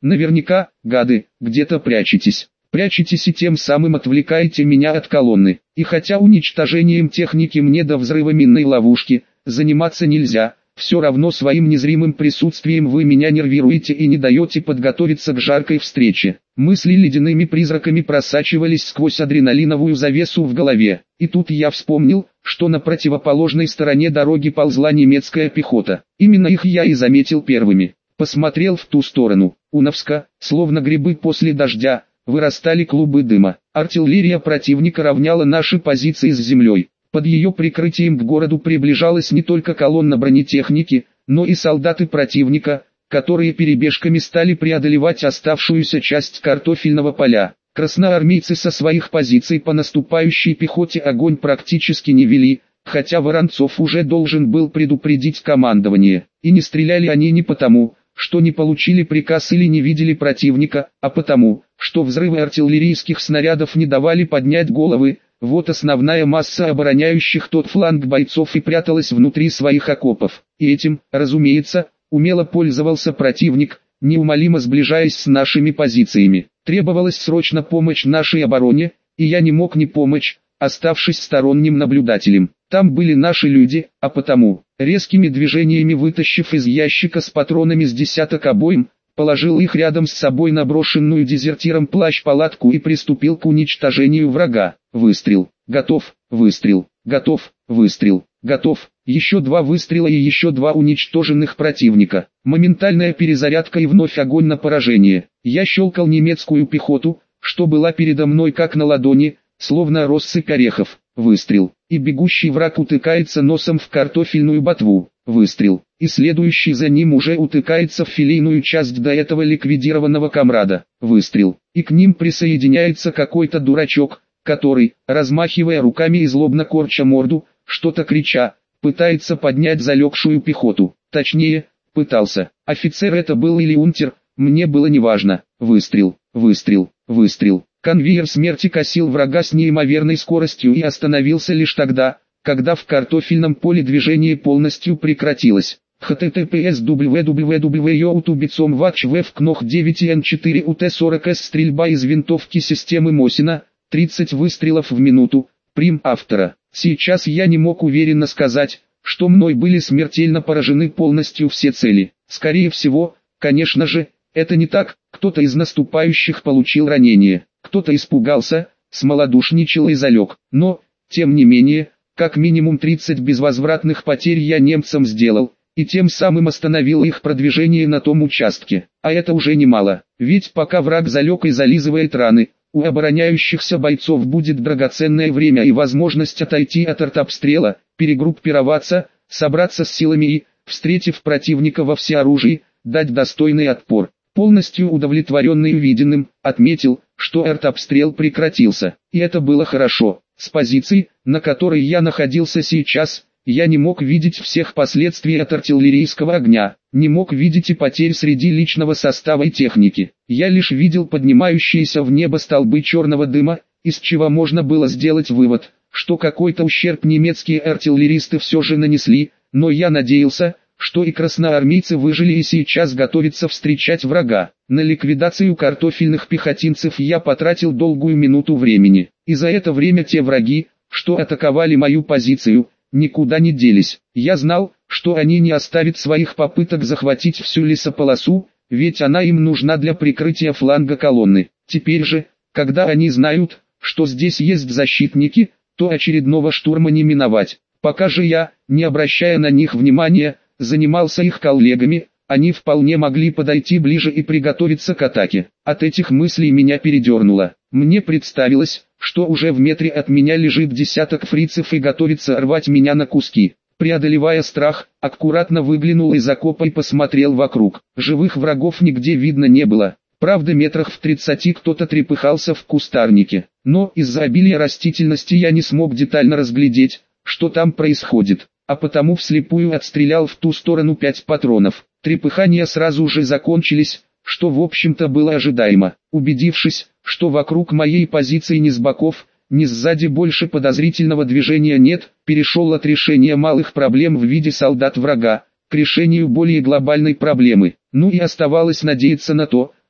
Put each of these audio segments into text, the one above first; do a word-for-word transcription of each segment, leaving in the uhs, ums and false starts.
Наверняка, гады, где-то прячетесь. Прячетесь и тем самым отвлекаете меня от колонны. И хотя уничтожением техники мне до взрыва минной ловушки заниматься нельзя, все равно своим незримым присутствием вы меня нервируете и не даете подготовиться к жаркой встрече. Мысли ледяными призраками просачивались сквозь адреналиновую завесу в голове. И тут я вспомнил, что на противоположной стороне дороги ползла немецкая пехота. Именно их я и заметил первыми. Посмотрел в ту сторону. У Новска, словно грибы после дождя, вырастали клубы дыма. Артиллерия противника равняла наши позиции с землей. Под ее прикрытием к городу приближалась не только колонна бронетехники, но и солдаты противника, которые перебежками стали преодолевать оставшуюся часть картофельного поля. Красноармейцы со своих позиций по наступающей пехоте огонь практически не вели, хотя Воронцов уже должен был предупредить командование. И не стреляли они не потому, что не получили приказ или не видели противника, а потому, что взрывы артиллерийских снарядов не давали поднять головы. Вот основная масса обороняющих тот фланг бойцов и пряталась внутри своих окопов. И этим, разумеется, умело пользовался противник, неумолимо сближаясь с нашими позициями. Требовалась срочно помощь нашей обороне, и я не мог не помочь, оставшись сторонним наблюдателем. Там были наши люди, а потому, резкими движениями вытащив из ящика с патронами с десяток обоим, положил их рядом с собой на брошенную дезертиром плащ-палатку и приступил к уничтожению врага. Выстрел. Готов. Выстрел. Готов. Выстрел. Готов. Еще два выстрела и еще два уничтоженных противника. Моментальная перезарядка и вновь огонь на поражение. Я щелкал немецкую пехоту, что была передо мной как на ладони, словно россыпь орехов. Выстрел. И бегущий враг утыкается носом в картофельную ботву. Выстрел. И следующий за ним уже утыкается в филейную часть до этого ликвидированного комрада. Выстрел. И к ним присоединяется какой-то дурачок, который, размахивая руками и злобно корча морду, что-то крича, пытается поднять залегшую пехоту. Точнее, пытался. Офицер это был или унтер, мне было неважно. Выстрел, выстрел, выстрел. Конвейер смерти косил врага с неимоверной скоростью и остановился лишь тогда, когда в картофельном поле движение полностью прекратилось. https www.youtube.com watchweb кнох девять эн четыре ут сорок эс стрельба из винтовки системы Мосина, тридцать выстрелов в минуту, прим автора. Сейчас я не мог уверенно сказать, что мной были смертельно поражены полностью все цели. Скорее всего, конечно же, это не так, кто-то из наступающих получил ранение, кто-то испугался, смолодушничал и залег. Но, тем не менее, как минимум тридцать безвозвратных потерь я немцам сделал, и тем самым остановил их продвижение на том участке. А это уже немало, ведь пока враг залег и зализывает раны, у обороняющихся бойцов будет драгоценное время и возможность отойти от артобстрела, перегруппироваться, собраться с силами и, встретив противника во всеоружии, дать достойный отпор. Полностью удовлетворенный увиденным, отметил, что артобстрел прекратился, и это было хорошо. С позиции, на которой я находился сейчас, я не мог видеть всех последствий от артиллерийского огня, не мог видеть и потерь среди личного состава и техники. Я лишь видел поднимающиеся в небо столбы черного дыма, из чего можно было сделать вывод, что какой-то ущерб немецкие артиллеристы все же нанесли, но я надеялся, что и красноармейцы выжили и сейчас готовятся встречать врага. На ликвидацию картофельных пехотинцев я потратил долгую минуту времени, и за это время те враги, что атаковали мою позицию, никуда не делись. Я знал, что они не оставят своих попыток захватить всю лесополосу, ведь она им нужна для прикрытия фланга колонны. Теперь же, когда они знают, что здесь есть защитники, то очередного штурма не миновать. Пока же я, не обращая на них внимания, занимался их коллегами, они вполне могли подойти ближе и приготовиться к атаке. От этих мыслей меня передернуло. Мне представилось, что уже в метре от меня лежит десяток фрицев и готовится рвать меня на куски. Преодолевая страх, аккуратно выглянул из окопа и посмотрел вокруг. Живых врагов нигде видно не было. Правда, метрах в тридцати кто-то трепыхался в кустарнике. Но из-за обилия растительности я не смог детально разглядеть, что там происходит. А потому вслепую отстрелял в ту сторону пять патронов. Трепыхания сразу же закончились, что в общем-то было ожидаемо. Убедившись, что вокруг моей позиции ни с боков, ни сзади больше подозрительного движения нет, перешел от решения малых проблем в виде солдат врага, к решению более глобальной проблемы. Ну и оставалось надеяться на то,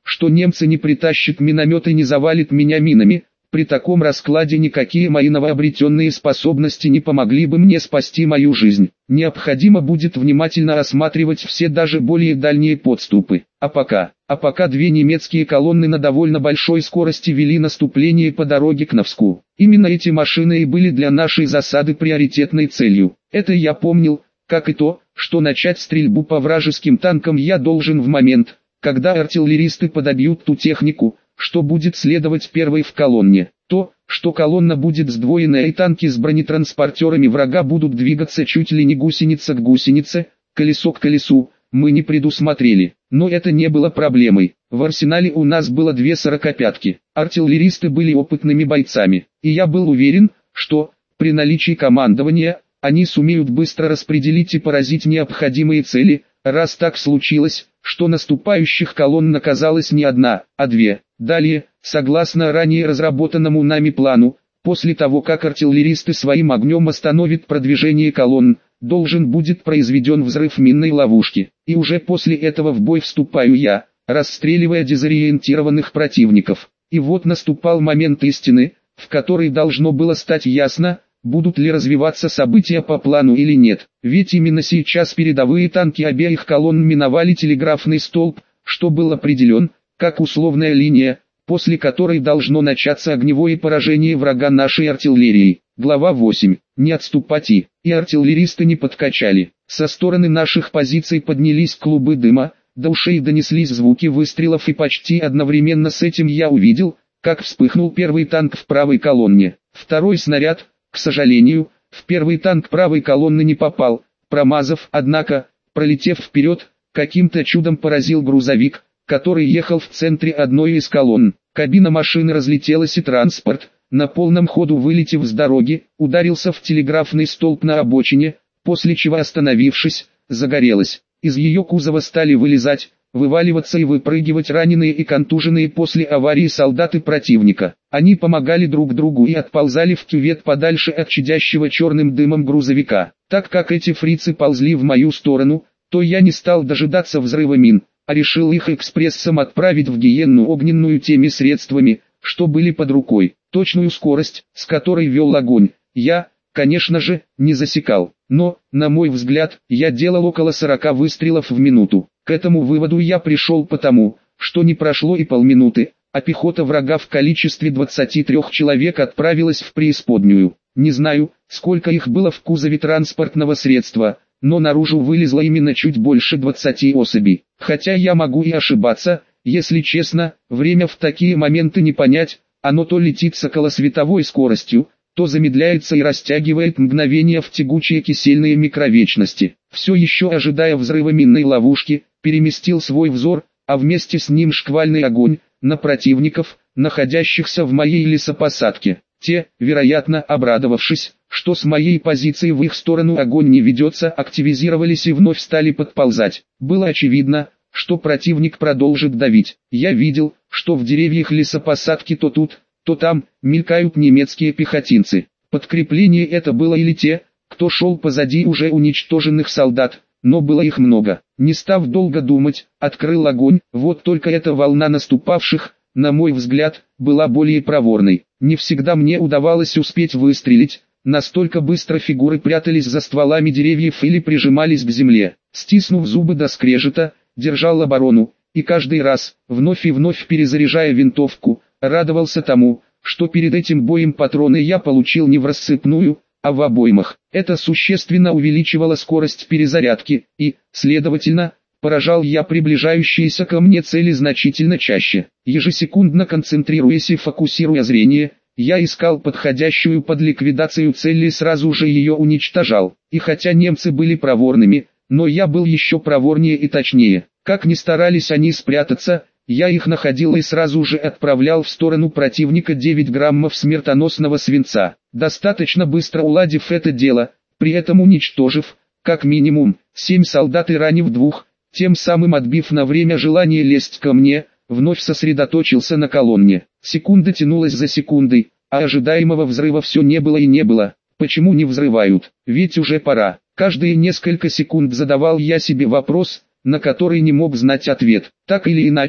что немцы не притащат миномет и не завалит меня минами. При таком раскладе никакие мои новообретенные способности не помогли бы мне спасти мою жизнь. Необходимо будет внимательно осматривать все даже более дальние подступы. А пока, а пока две немецкие колонны на довольно большой скорости вели наступление по дороге к Новску. Именно эти машины и были для нашей засады приоритетной целью. Это я помнил, как и то, что начать стрельбу по вражеским танкам я должен в момент, когда артиллеристы подобьют ту технику, что будет следовать первой в колонне. То, что колонна будет сдвоенная и танки с бронетранспортерами врага будут двигаться чуть ли не гусеница к гусенице, колесо к колесу, мы не предусмотрели. Но это не было проблемой. В арсенале у нас было две сорокопятки. Артиллеристы были опытными бойцами. И я был уверен, что, при наличии командования, они сумеют быстро распределить и поразить необходимые цели, раз так случилось, что наступающих колонн оказалось не одна, а две. Далее, согласно ранее разработанному нами плану, после того как артиллеристы своим огнем остановят продвижение колонн, должен будет произведен взрыв минной ловушки. И уже после этого в бой вступаю я, расстреливая дезориентированных противников. И вот наступал момент истины, в который должно было стать ясно, будут ли развиваться события по плану или нет. Ведь именно сейчас передовые танки обеих колонн миновали телеграфный столб, что был определен, как условная линия, после которой должно начаться огневое поражение врага нашей артиллерии. Глава восемь. Не отступать и, и артиллеристы не подкачали. Со стороны наших позиций поднялись клубы дыма, до ушей донеслись звуки выстрелов и почти одновременно с этим я увидел, как вспыхнул первый танк в правой колонне. Второй снаряд, к сожалению, в первый танк правой колонны не попал, промазав, однако, пролетев вперед, каким-то чудом поразил грузовик, который ехал в центре одной из колонн. Кабина машины разлетелась и транспорт, на полном ходу вылетев с дороги, ударился в телеграфный столб на обочине, после чего, остановившись, загорелась. Из ее кузова стали вылезать, вываливаться и выпрыгивать раненые и контуженные после аварии солдаты противника. Они помогали друг другу и отползали в кювет подальше от чадящего черным дымом грузовика. Так как эти фрицы ползли в мою сторону, то я не стал дожидаться взрыва мин, а решил их экспрессом отправить в гиенну огненную теми средствами, что были под рукой. Точную скорость, с которой вел огонь, я, конечно же, не засекал. Но, на мой взгляд, я делал около сорока выстрелов в минуту. К этому выводу я пришел потому, что не прошло и полминуты, а пехота врага в количестве двадцати трёх человек отправилась в преисподнюю. Не знаю, сколько их было в кузове транспортного средства, но наружу вылезло именно чуть больше двадцати особей. Хотя я могу и ошибаться, если честно, время в такие моменты не понять, оно то летит с околосветовой скоростью, то замедляется и растягивает мгновения в тягучие кисельные микровечности. Все еще ожидая взрыва минной ловушки, переместил свой взор, а вместе с ним шквальный огонь, на противников, находящихся в моей лесопосадке. Те, вероятно обрадовавшись, что с моей позиции в их сторону огонь не ведется, активизировались и вновь стали подползать. Было очевидно, что противник продолжит давить. Я видел, что в деревьях лесопосадки то тут, то там, мелькают немецкие пехотинцы. Подкрепление это было или те, кто шел позади уже уничтоженных солдат, но было их много. Не став долго думать, открыл огонь, вот только эта волна наступавших, на мой взгляд, была более проворной. Не всегда мне удавалось успеть выстрелить, настолько быстро фигуры прятались за стволами деревьев или прижимались к земле. Стиснув зубы до скрежета, держал оборону, и каждый раз, вновь и вновь перезаряжая винтовку, радовался тому, что перед этим боем патроны я получил не в рассыпную, а в обоймах. Это существенно увеличивало скорость перезарядки, и, следовательно, поражал я приближающиеся ко мне цели значительно чаще. Ежесекундно концентрируясь и фокусируя зрение, я искал подходящую под ликвидацию цели и сразу же ее уничтожал. И хотя немцы были проворными, но я был еще проворнее и точнее. Как ни старались они спрятаться, я их находил и сразу же отправлял в сторону противника девять граммов смертоносного свинца. Достаточно быстро уладив это дело, при этом уничтожив, как минимум, семь солдат и ранив двух, тем самым отбив на время желание лезть ко мне, вновь сосредоточился на колонне. Секунда тянулась за секундой, а ожидаемого взрыва все не было и не было. Почему не взрывают? Ведь уже пора. Каждые несколько секунд задавал я себе вопрос, на который не мог знать ответ. Так или иначе,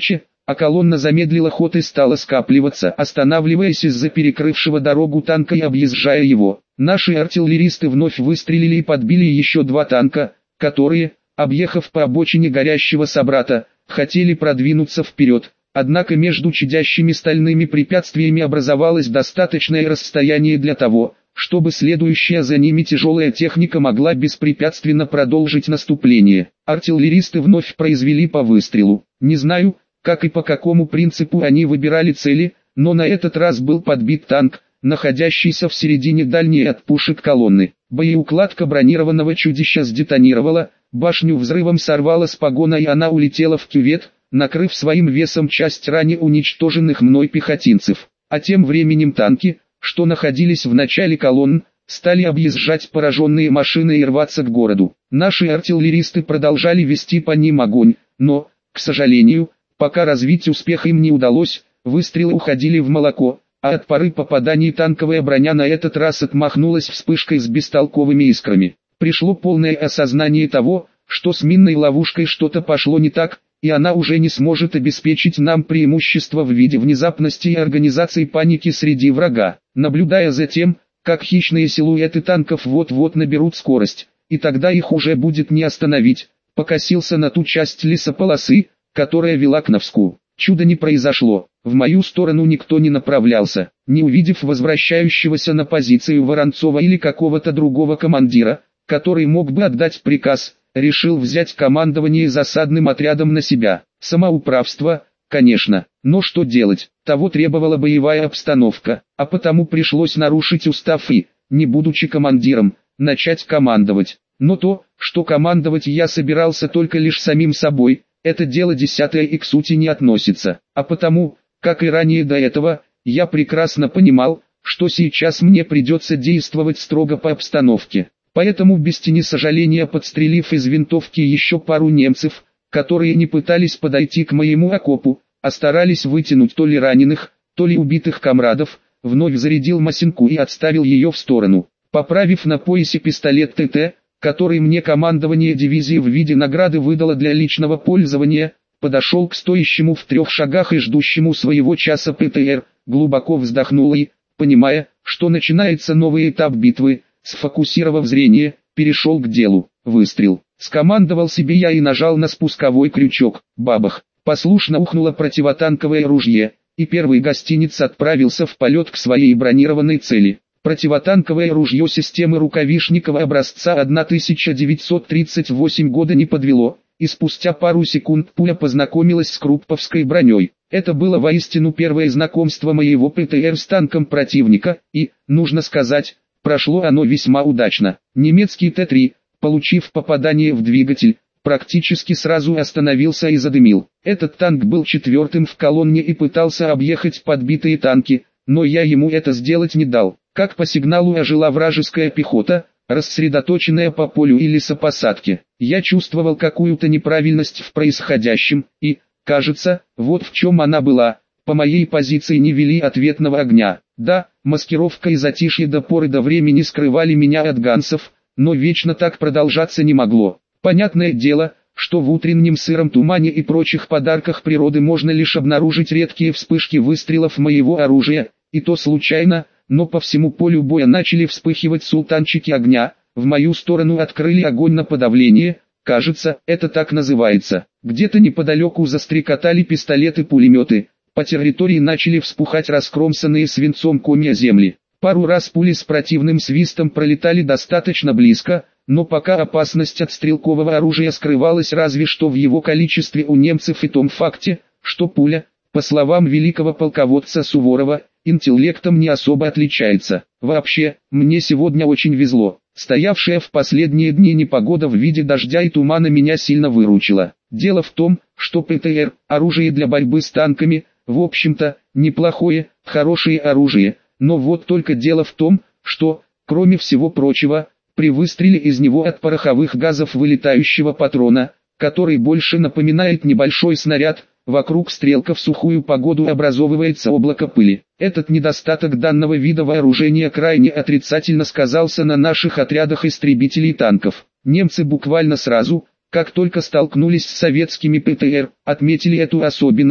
а колонна замедлила ход и стала скапливаться, останавливаясь из-за перекрывшего дорогу танка и объезжая его. Наши артиллеристы вновь выстрелили и подбили еще два танка, которые, объехав по обочине горящего собрата, хотели продвинуться вперед. Однако между чадящими стальными препятствиями образовалось достаточное расстояние для того, чтобы следующая за ними тяжелая техника могла беспрепятственно продолжить наступление. Артиллеристы вновь произвели по выстрелу. Не знаю, как и по какому принципу они выбирали цели, но на этот раз был подбит танк, находящийся в середине дальней от пушек колонны. Боеукладка бронированного чудища сдетонировала, башню взрывом сорвало с погона и она улетела в кювет, накрыв своим весом часть ранее уничтоженных мной пехотинцев. А тем временем танки, что находились в начале колонн, стали объезжать пораженные машины и рваться к городу. Наши артиллеристы продолжали вести по ним огонь, но, к сожалению, пока развить успех им не удалось, выстрелы уходили в молоко, а от поры попаданий танковая броня на этот раз отмахнулась вспышкой с бестолковыми искрами. Пришло полное осознание того, что с минной ловушкой что-то пошло не так, и она уже не сможет обеспечить нам преимущество в виде внезапности и организации паники среди врага. Наблюдая за тем, как хищные силуэты танков вот-вот наберут скорость, и тогда их уже будет не остановить, покосился на ту часть лесополосы, которая вела к Новску. Чудо не произошло, в мою сторону никто не направлялся. Не увидев возвращающегося на позицию Воронцова или какого-то другого командира, который мог бы отдать приказ, решил взять командование засадным отрядом на себя. Самоуправство, конечно, но что делать, того требовала боевая обстановка, а потому пришлось нарушить устав и, не будучи командиром, начать командовать. Но то, что командовать я собирался только лишь самим собой, это дело десятое и к сути не относится, а потому, как и ранее до этого, я прекрасно понимал, что сейчас мне придется действовать строго по обстановке. Поэтому без тени сожаления, подстрелив из винтовки еще пару немцев, которые не пытались подойти к моему окопу, а старались вытянуть то ли раненых, то ли убитых комрадов, вновь зарядил Масинку и отставил ее в сторону. Поправив на поясе пистолет ТТ, который мне командование дивизии в виде награды выдало для личного пользования, подошел к стоящему в трех шагах и ждущему своего часа ПТР, глубоко вздохнул и, понимая, что начинается новый этап битвы, сфокусировав зрение, перешел к делу. Выстрел. Скомандовал себе я и нажал на спусковой крючок. Бабах. Послушно ухнуло противотанковое ружье, и первый гостиниц отправился в полет к своей бронированной цели. Противотанковое ружье системы Рукавишникова образца тысяча девятьсот тридцать восемь года не подвело, и спустя пару секунд пуля познакомилась с крупповской броней. Это было воистину первое знакомство моего ПТР с танком противника, и, нужно сказать, прошло оно весьма удачно. Немецкий Т три, получив попадание в двигатель, практически сразу остановился и задымил. Этот танк был четвертым в колонне и пытался объехать подбитые танки, но я ему это сделать не дал. Как по сигналу ожила вражеская пехота, рассредоточенная по полю и лесопосадке. Я чувствовал какую-то неправильность в происходящем, и, кажется, вот в чем она была. По моей позиции не вели ответного огня. Да, маскировка и затишье до поры до времени скрывали меня от гансов, но вечно так продолжаться не могло. Понятное дело, что в утреннем сыром тумане и прочих подарках природы можно лишь обнаружить редкие вспышки выстрелов моего оружия, и то случайно, но по всему полю боя начали вспыхивать султанчики огня, в мою сторону открыли огонь на подавление, кажется, это так называется. Где-то неподалеку застрекотали пистолеты-пулеметы, по территории начали вспухать раскромсанные свинцом комья земли. Пару раз пули с противным свистом пролетали достаточно близко, но пока опасность от стрелкового оружия скрывалась разве что в его количестве у немцев и том факте, что пуля, по словам великого полководца Суворова, интеллектом не особо отличается. Вообще, мне сегодня очень везло. Стоявшая в последние дни непогода в виде дождя и тумана меня сильно выручила. Дело в том, что ПТР, оружие для борьбы с танками, в общем-то, неплохое, хорошее оружие, но вот только дело в том, что, кроме всего прочего, при выстреле из него от пороховых газов вылетающего патрона, который больше напоминает небольшой снаряд, вокруг стрелка в сухую погоду образовывается облако пыли. Этот недостаток данного вида вооружения крайне отрицательно сказался на наших отрядах истребителей танков. Немцы буквально сразу, как только столкнулись с советскими ПТР, отметили эту особенность,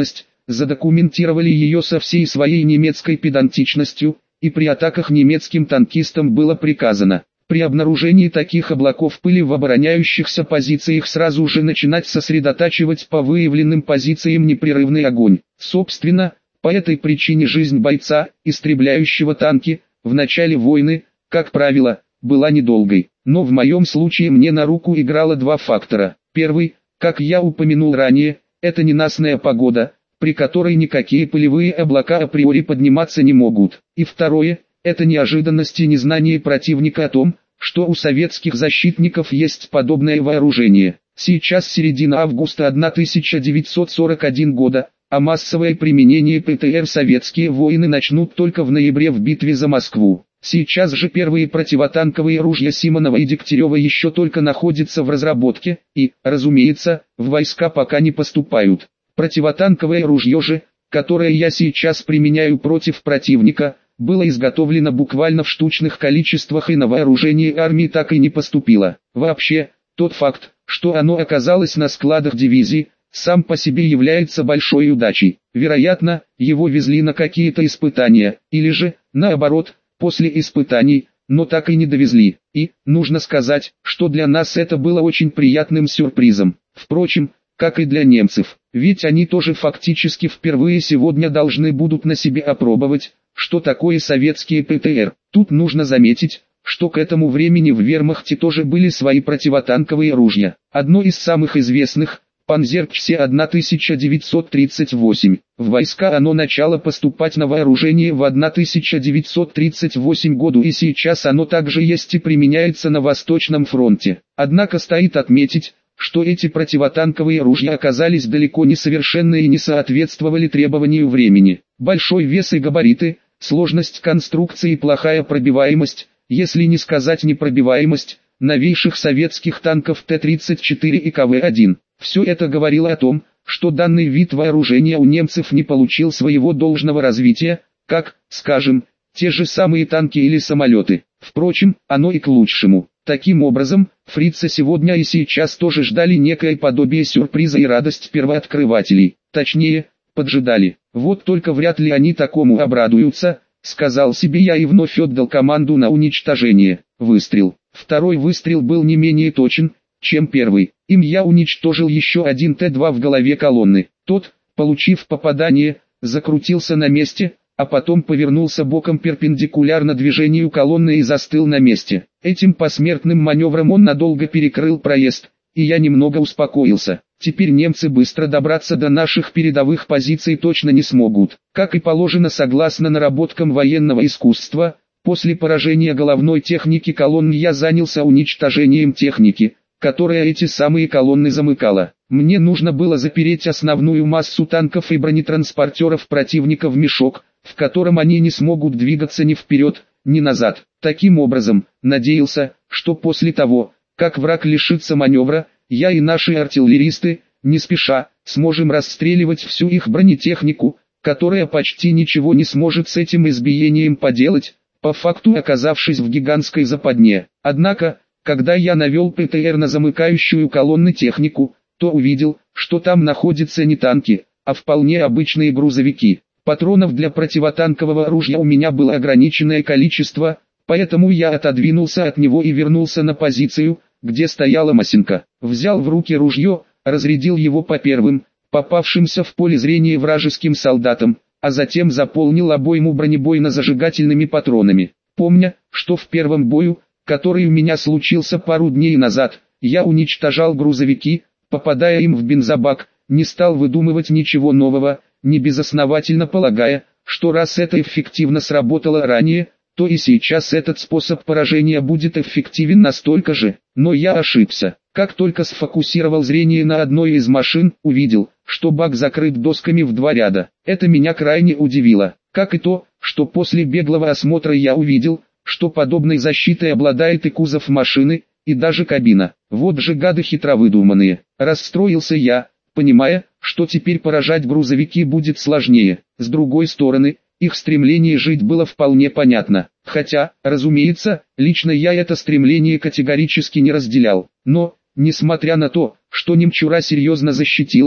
задокументировали ее со всей своей немецкой педантичностью, и при атаках немецким танкистам было приказано, при обнаружении таких облаков пыли в обороняющихся позициях сразу же начинать сосредотачивать по выявленным позициям непрерывный огонь. Собственно, по этой причине жизнь бойца, истребляющего танки, в начале войны, как правило, была недолгой. Но в моем случае мне на руку играло два фактора. Первый, как я упомянул ранее, это ненастная погода, при которой никакие пылевые облака априори подниматься не могут. И второе, это неожиданность и незнание противника о том, что у советских защитников есть подобное вооружение. Сейчас середина августа тысяча девятьсот сорок первого года, а массовое применение ПТР советские воины начнут только в ноябре в битве за Москву. Сейчас же первые противотанковые ружья Симонова и Дегтярева еще только находятся в разработке, и, разумеется, в войска пока не поступают. Противотанковое ружье же, которое я сейчас применяю против противника, было изготовлено буквально в штучных количествах и на вооружение армии так и не поступило. Вообще, тот факт, что оно оказалось на складах дивизии, сам по себе является большой удачей. Вероятно, его везли на какие-то испытания, или же, наоборот, после испытаний, но так и не довезли. И, нужно сказать, что для нас это было очень приятным сюрпризом. Впрочем, как и для немцев, ведь они тоже фактически впервые сегодня должны будут на себе опробовать, что такое советские ПТР. Тут нужно заметить, что к этому времени в вермахте тоже были свои противотанковые ружья. Одно из самых известных – Панзерксе тысяча девятьсот тридцать восемь. В войска оно начало поступать на вооружение в тысяча девятьсот тридцать восьмом году, и сейчас оно также есть и применяется на Восточном фронте. Однако стоит отметить, что эти противотанковые ружья оказались далеко не совершенны и не соответствовали требованию времени. Большой вес и габариты, сложность конструкции и плохая пробиваемость, если не сказать непробиваемость, новейших советских танков Т тридцать четыре и К В один. Все это говорило о том, что данный вид вооружения у немцев не получил своего должного развития, как, скажем, те же самые танки или самолеты. Впрочем, оно и к лучшему. Таким образом, фрицы сегодня и сейчас тоже ждали некое подобие сюрприза и радость первооткрывателей. Точнее, поджидали. Вот только вряд ли они такому обрадуются, сказал себе я и вновь отдал команду на уничтожение. Выстрел. Второй выстрел был не менее точен, чем первый. Им я уничтожил еще один Т два в голове колонны. Тот, получив попадание, закрутился на месте, а потом повернулся боком перпендикулярно движению колонны и застыл на месте. Этим посмертным маневром он надолго перекрыл проезд, и я немного успокоился. Теперь немцы быстро добраться до наших передовых позиций точно не смогут. Как и положено согласно наработкам военного искусства, после поражения головной техники колонн я занялся уничтожением техники, которая эти самые колонны замыкала. Мне нужно было запереть основную массу танков и бронетранспортеров противника в мешок, в котором они не смогут двигаться ни вперед, ни назад. Таким образом, надеялся, что после того, как враг лишится маневра, я и наши артиллеристы, не спеша, сможем расстреливать всю их бронетехнику, которая почти ничего не сможет с этим избиением поделать, по факту оказавшись в гигантской западне. Однако, когда я навел ПТР на замыкающую колонны технику, то увидел, что там находятся не танки, а вполне обычные грузовики. Патронов для противотанкового оружия у меня было ограниченное количество, поэтому я отодвинулся от него и вернулся на позицию, где стояла Масенко. Взял в руки ружье, разрядил его по первым, попавшимся в поле зрения вражеским солдатам, а затем заполнил обойму бронебойно-зажигательными патронами. Помня, что в первом бою, который у меня случился пару дней назад, я уничтожал грузовики, попадая им в бензобак, не стал выдумывать ничего нового, небезосновательно полагая, что раз это эффективно сработало ранее, то и сейчас этот способ поражения будет эффективен настолько же. Но я ошибся. Как только сфокусировал зрение на одной из машин, увидел, что бак закрыт досками в два ряда. Это меня крайне удивило, как и то, что после беглого осмотра я увидел, что подобной защитой обладает и кузов машины, и даже кабина. Вот же гады хитро выдуманные. Расстроился я, понимая, что теперь поражать грузовики будет сложнее. С другой стороны, их стремление жить было вполне понятно. Хотя, разумеется, лично я это стремление категорически не разделял. Но, несмотря на то, что немчура серьезно защитилась,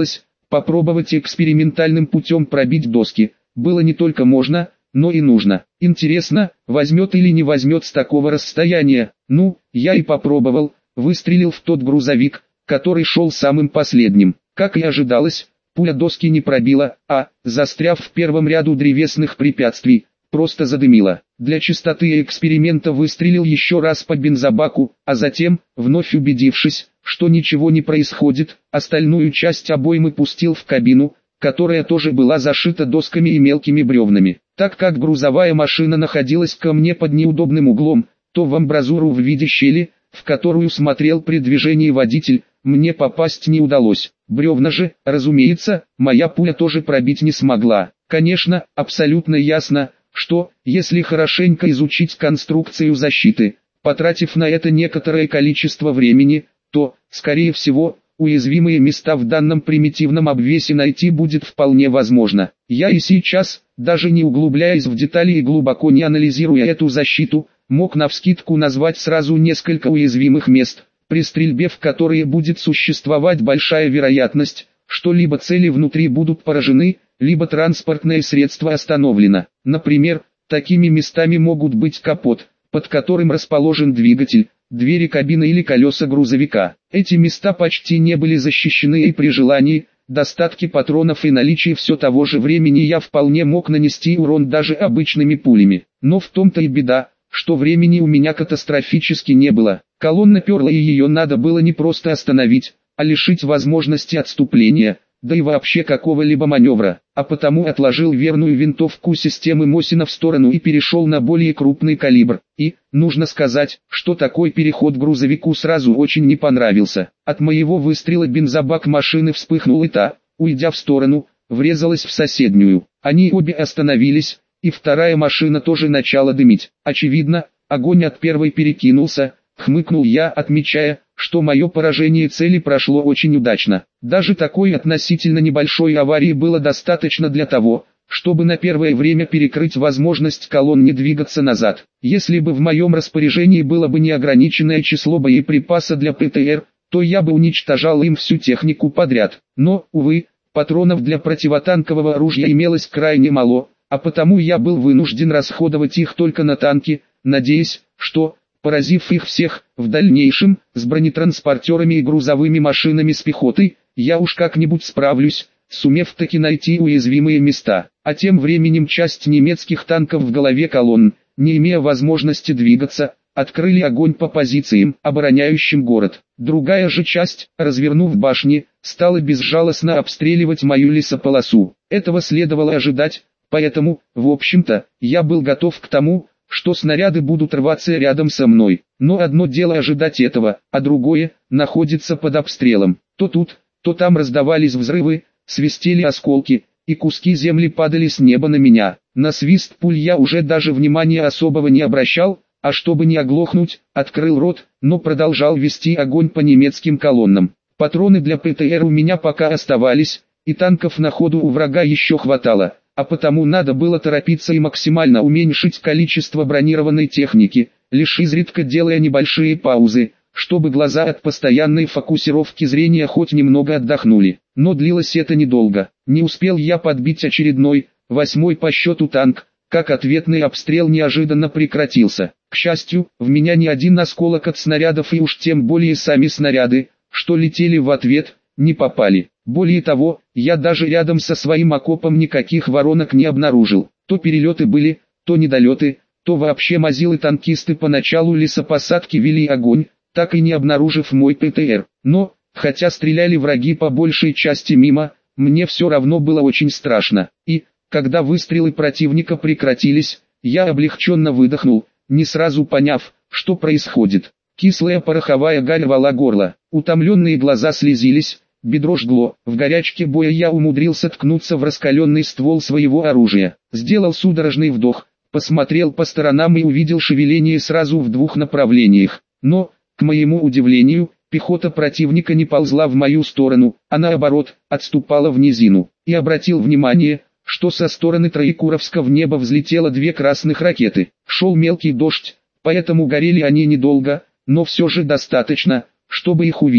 Попробовать экспериментальным путем пробить доски было не только можно, но и нужно. Интересно, возьмет или не возьмет с такого расстояния. Ну, я и попробовал, выстрелил в тот грузовик, который шел самым последним. Как и ожидалось, пуля доски не пробила, а, застряв в первом ряду древесных препятствий, просто задымила. Для чистоты эксперимента выстрелил еще раз по бензобаку, а затем, вновь убедившись, что ничего не происходит, остальную часть обоймы пустил в кабину, которая тоже была зашита досками и мелкими бревнами. Так как грузовая машина находилась ко мне под неудобным углом, то в амбразуру в виде щели, в которую смотрел при движении водитель, мне попасть не удалось. Бревна же, разумеется, моя пуля тоже пробить не смогла. Конечно, абсолютно ясно, что, если хорошенько изучить конструкцию защиты, потратив на это некоторое количество времени, то, скорее всего, уязвимые места в данном примитивном обвесе найти будет вполне возможно. Я и сейчас, даже не углубляясь в детали и глубоко не анализируя эту защиту, мог навскидку назвать сразу несколько уязвимых мест, при стрельбе в которые будет существовать большая вероятность, что либо цели внутри будут поражены, либо транспортное средство остановлено. Например, такими местами могут быть капот, под которым расположен двигатель, двери кабины или колеса грузовика. Эти места почти не были защищены, и при желании, достатке патронов и наличии все того же времени я вполне мог нанести урон даже обычными пулями. Но в том-то и беда, что времени у меня катастрофически не было. Колонна перла, и ее надо было не просто остановить, а лишить возможности отступления, да и вообще какого-либо маневра, а потому отложил верную винтовку системы Мосина в сторону и перешел на более крупный калибр. И, нужно сказать, что такой переход грузовику сразу очень не понравился. От моего выстрела бензобак машины вспыхнул, и та, уйдя в сторону, врезалась в соседнюю. Они обе остановились, и вторая машина тоже начала дымить. Очевидно, огонь от первой перекинулся, хмыкнул я, отмечая, что мое поражение цели прошло очень удачно. Даже такой относительно небольшой аварии было достаточно для того, чтобы на первое время перекрыть возможность колонне двигаться назад. Если бы в моем распоряжении было бы неограниченное число боеприпаса для ПТР, то я бы уничтожал им всю технику подряд. Но, увы, патронов для противотанкового оружия имелось крайне мало, а потому я был вынужден расходовать их только на танки, надеясь, что, поразив их всех, в дальнейшем, с бронетранспортерами и грузовыми машинами с пехотой, я уж как-нибудь справлюсь, сумев таки найти уязвимые места. А тем временем часть немецких танков в голове колонн, не имея возможности двигаться, открыли огонь по позициям, обороняющим город. Другая же часть, развернув башни, стала безжалостно обстреливать мою лесополосу. Этого следовало ожидать, поэтому, в общем-то, я был готов к тому, что снаряды будут рваться рядом со мной. Но одно дело ожидать этого, а другое – находиться под обстрелом. То тут, то там раздавались взрывы, свистели осколки, и куски земли падали с неба на меня. На свист пуль я уже даже внимания особого не обращал, а чтобы не оглохнуть, открыл рот, но продолжал вести огонь по немецким колоннам. Патроны для ПТР у меня пока оставались, и танков на ходу у врага еще хватало. А потому надо было торопиться и максимально уменьшить количество бронированной техники, лишь изредка делая небольшие паузы, чтобы глаза от постоянной фокусировки зрения хоть немного отдохнули. Но длилось это недолго. Не успел я подбить очередной, восьмой по счету танк, как ответный обстрел неожиданно прекратился. К счастью, в меня ни один осколок от снарядов и уж тем более сами снаряды, что летели в ответ, не попали. Более того, я даже рядом со своим окопом никаких воронок не обнаружил. То перелеты были, то недолеты, то вообще мазилы-танкисты по началу лесопосадки вели огонь, так и не обнаружив мой ПТР. Но, хотя стреляли враги по большей части мимо, мне все равно было очень страшно. И, когда выстрелы противника прекратились, я облегченно выдохнул, не сразу поняв, что происходит. Кислая пороховая гарь рвала горло, утомленные глаза слезились, бедро жгло. В горячке боя я умудрился ткнуться в раскаленный ствол своего оружия. Сделал судорожный вдох, посмотрел по сторонам и увидел шевеление сразу в двух направлениях. Но, к моему удивлению, пехота противника не ползла в мою сторону, а наоборот, отступала в низину. И обратил внимание, что со стороны Троекуровска в небо взлетело две красных ракеты. Шел мелкий дождь, поэтому горели они недолго, но все же достаточно, чтобы их увидели.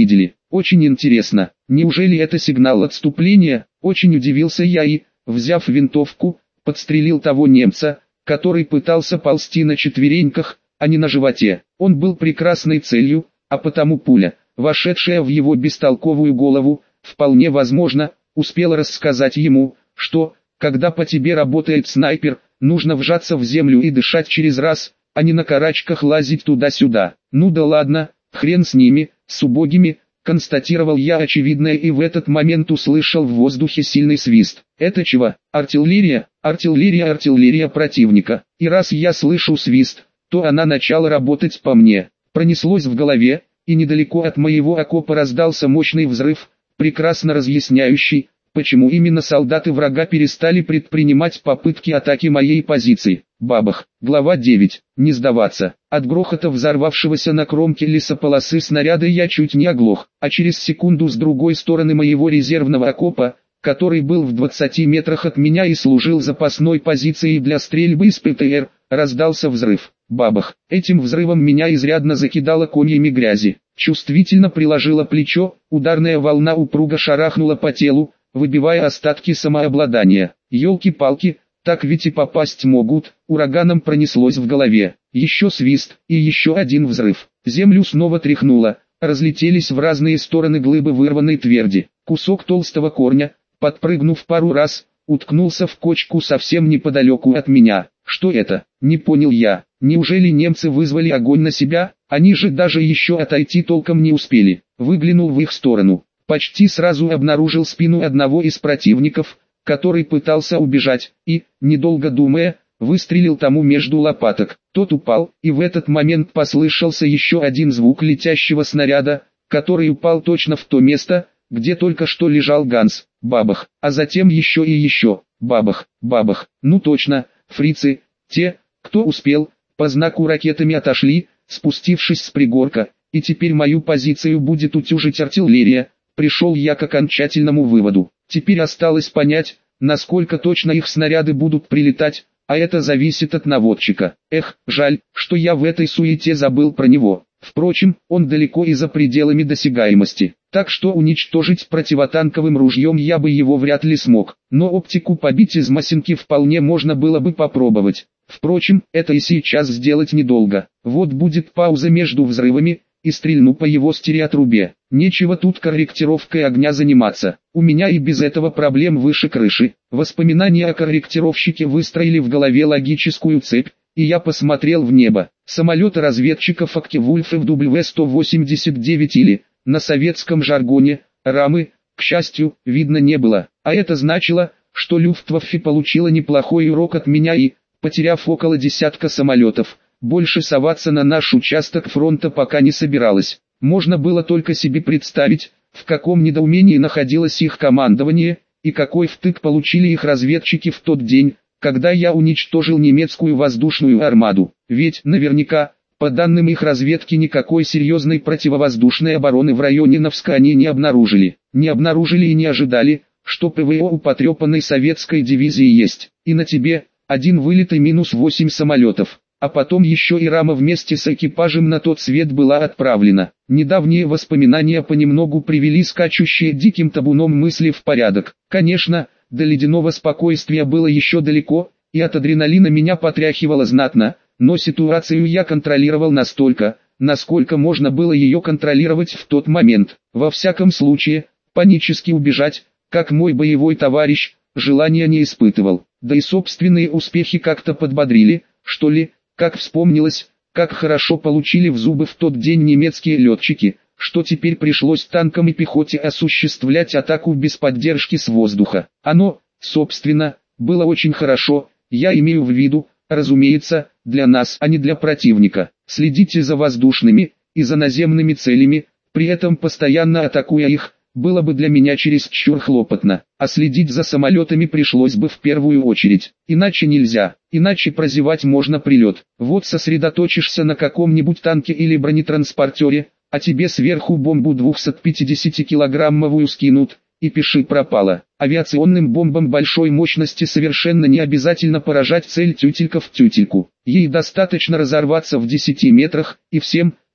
Очень интересно, неужели это сигнал отступления? Очень удивился я и, взяв винтовку, подстрелил того немца, который пытался ползти на четвереньках, а не на животе. Он был прекрасной целью, а потому пуля, вошедшая в его бестолковую голову, вполне возможно, успела рассказать ему, что, когда по тебе работает снайпер, нужно вжаться в землю и дышать через раз, а не на карачках лазить туда-сюда. Ну да ладно, хрен с ними, с убогими, констатировал я очевидное и в этот момент услышал в воздухе сильный свист. Это чего? Артиллерия, артиллерия, артиллерия противника. И раз я слышу свист, то она начала работать по мне. Пронеслось в голове, и недалеко от моего окопа раздался мощный взрыв, прекрасно разъясняющий, почему именно солдаты врага перестали предпринимать попытки атаки моей позиции. Бабах. Глава девять. Не сдаваться. От грохота взорвавшегося на кромке лесополосы снаряда я чуть не оглох, а через секунду с другой стороны моего резервного окопа, который был в двадцати метрах от меня и служил запасной позицией для стрельбы из ПТР, раздался взрыв. Бабах. Этим взрывом меня изрядно закидало комьями грязи. Чувствительно приложило плечо, ударная волна упруго шарахнула по телу, выбивая остатки самообладания. Ёлки-палки, так ведь и попасть могут. Ураганом пронеслось в голове. Еще свист, и еще один взрыв. Землю снова тряхнуло, разлетелись в разные стороны глыбы вырванной тверди. Кусок толстого корня, подпрыгнув пару раз, уткнулся в кочку совсем неподалеку от меня. Что это? Не понял я. Неужели немцы вызвали огонь на себя? Они же даже еще отойти толком не успели. Выглянул в их сторону. Почти сразу обнаружил спину одного из противников, который пытался убежать, и, недолго думая, выстрелил тому между лопаток. Тот упал, и в этот момент послышался еще один звук летящего снаряда, который упал точно в то место, где только что лежал Ганс. Бабах, а затем еще и еще. Бабах, бабах. Ну точно, фрицы, те, кто успел, по знаку ракетами отошли, спустившись с пригорка, и теперь мою позицию будет утюжить артиллерия. Пришел я к окончательному выводу. Теперь осталось понять, насколько точно их снаряды будут прилетать, а это зависит от наводчика. Эх, жаль, что я в этой суете забыл про него. Впрочем, он далеко и за пределами досягаемости, так что уничтожить противотанковым ружьем я бы его вряд ли смог, но оптику побить из Масинки вполне можно было бы попробовать. Впрочем, это и сейчас сделать недолго. Вот будет пауза между взрывами, и стрельну по его стереотрубе. Нечего тут корректировкой огня заниматься. У меня и без этого проблем выше крыши. Воспоминания о корректировщике выстроили в голове логическую цепь, и я посмотрел в небо. Самолеты разведчиков Фокке-Вульф эф дабл ю сто восемьдесят девять или, на советском жаргоне, рамы, к счастью, видно не было. А это значило, что Люфтваффе получила неплохой урок от меня и, потеряв около десятка самолетов, больше соваться на наш участок фронта пока не собиралась. Можно было только себе представить, в каком недоумении находилось их командование, и какой втык получили их разведчики в тот день, когда я уничтожил немецкую воздушную армаду. Ведь, наверняка, по данным их разведки, никакой серьезной противовоздушной обороны в районе Новска они не обнаружили. Не обнаружили и не ожидали, что ПВО у потрепанной советской дивизии есть. И на тебе, один вылет и минус восемь самолетов. А потом еще и рама вместе с экипажем на тот свет была отправлена. Недавние воспоминания понемногу привели скачущие диким табуном мысли в порядок. Конечно, до ледяного спокойствия было еще далеко, и от адреналина меня потряхивало знатно, но ситуацию я контролировал настолько, насколько можно было ее контролировать в тот момент. Во всяком случае, панически убежать, как мой боевой товарищ, желания не испытывал. Да и собственные успехи как-то подбодрили, что ли. Как вспомнилось, как хорошо получили в зубы в тот день немецкие летчики, что теперь пришлось танкам и пехоте осуществлять атаку без поддержки с воздуха. Оно, собственно, было очень хорошо, я имею в виду, разумеется, для нас, а не для противника. Следите за воздушными и за наземными целями, при этом постоянно атакуя их, было бы для меня чересчур хлопотно, а следить за самолетами пришлось бы в первую очередь. Иначе нельзя, иначе прозевать можно прилет. Вот сосредоточишься на каком-нибудь танке или бронетранспортере, а тебе сверху бомбу двухсотпятидесятикилограммовую скинут, и пиши пропало. Авиационным бомбам большой мощности совершенно не обязательно поражать цель тютелька в тютельку. Ей достаточно разорваться в десяти метрах, и всем,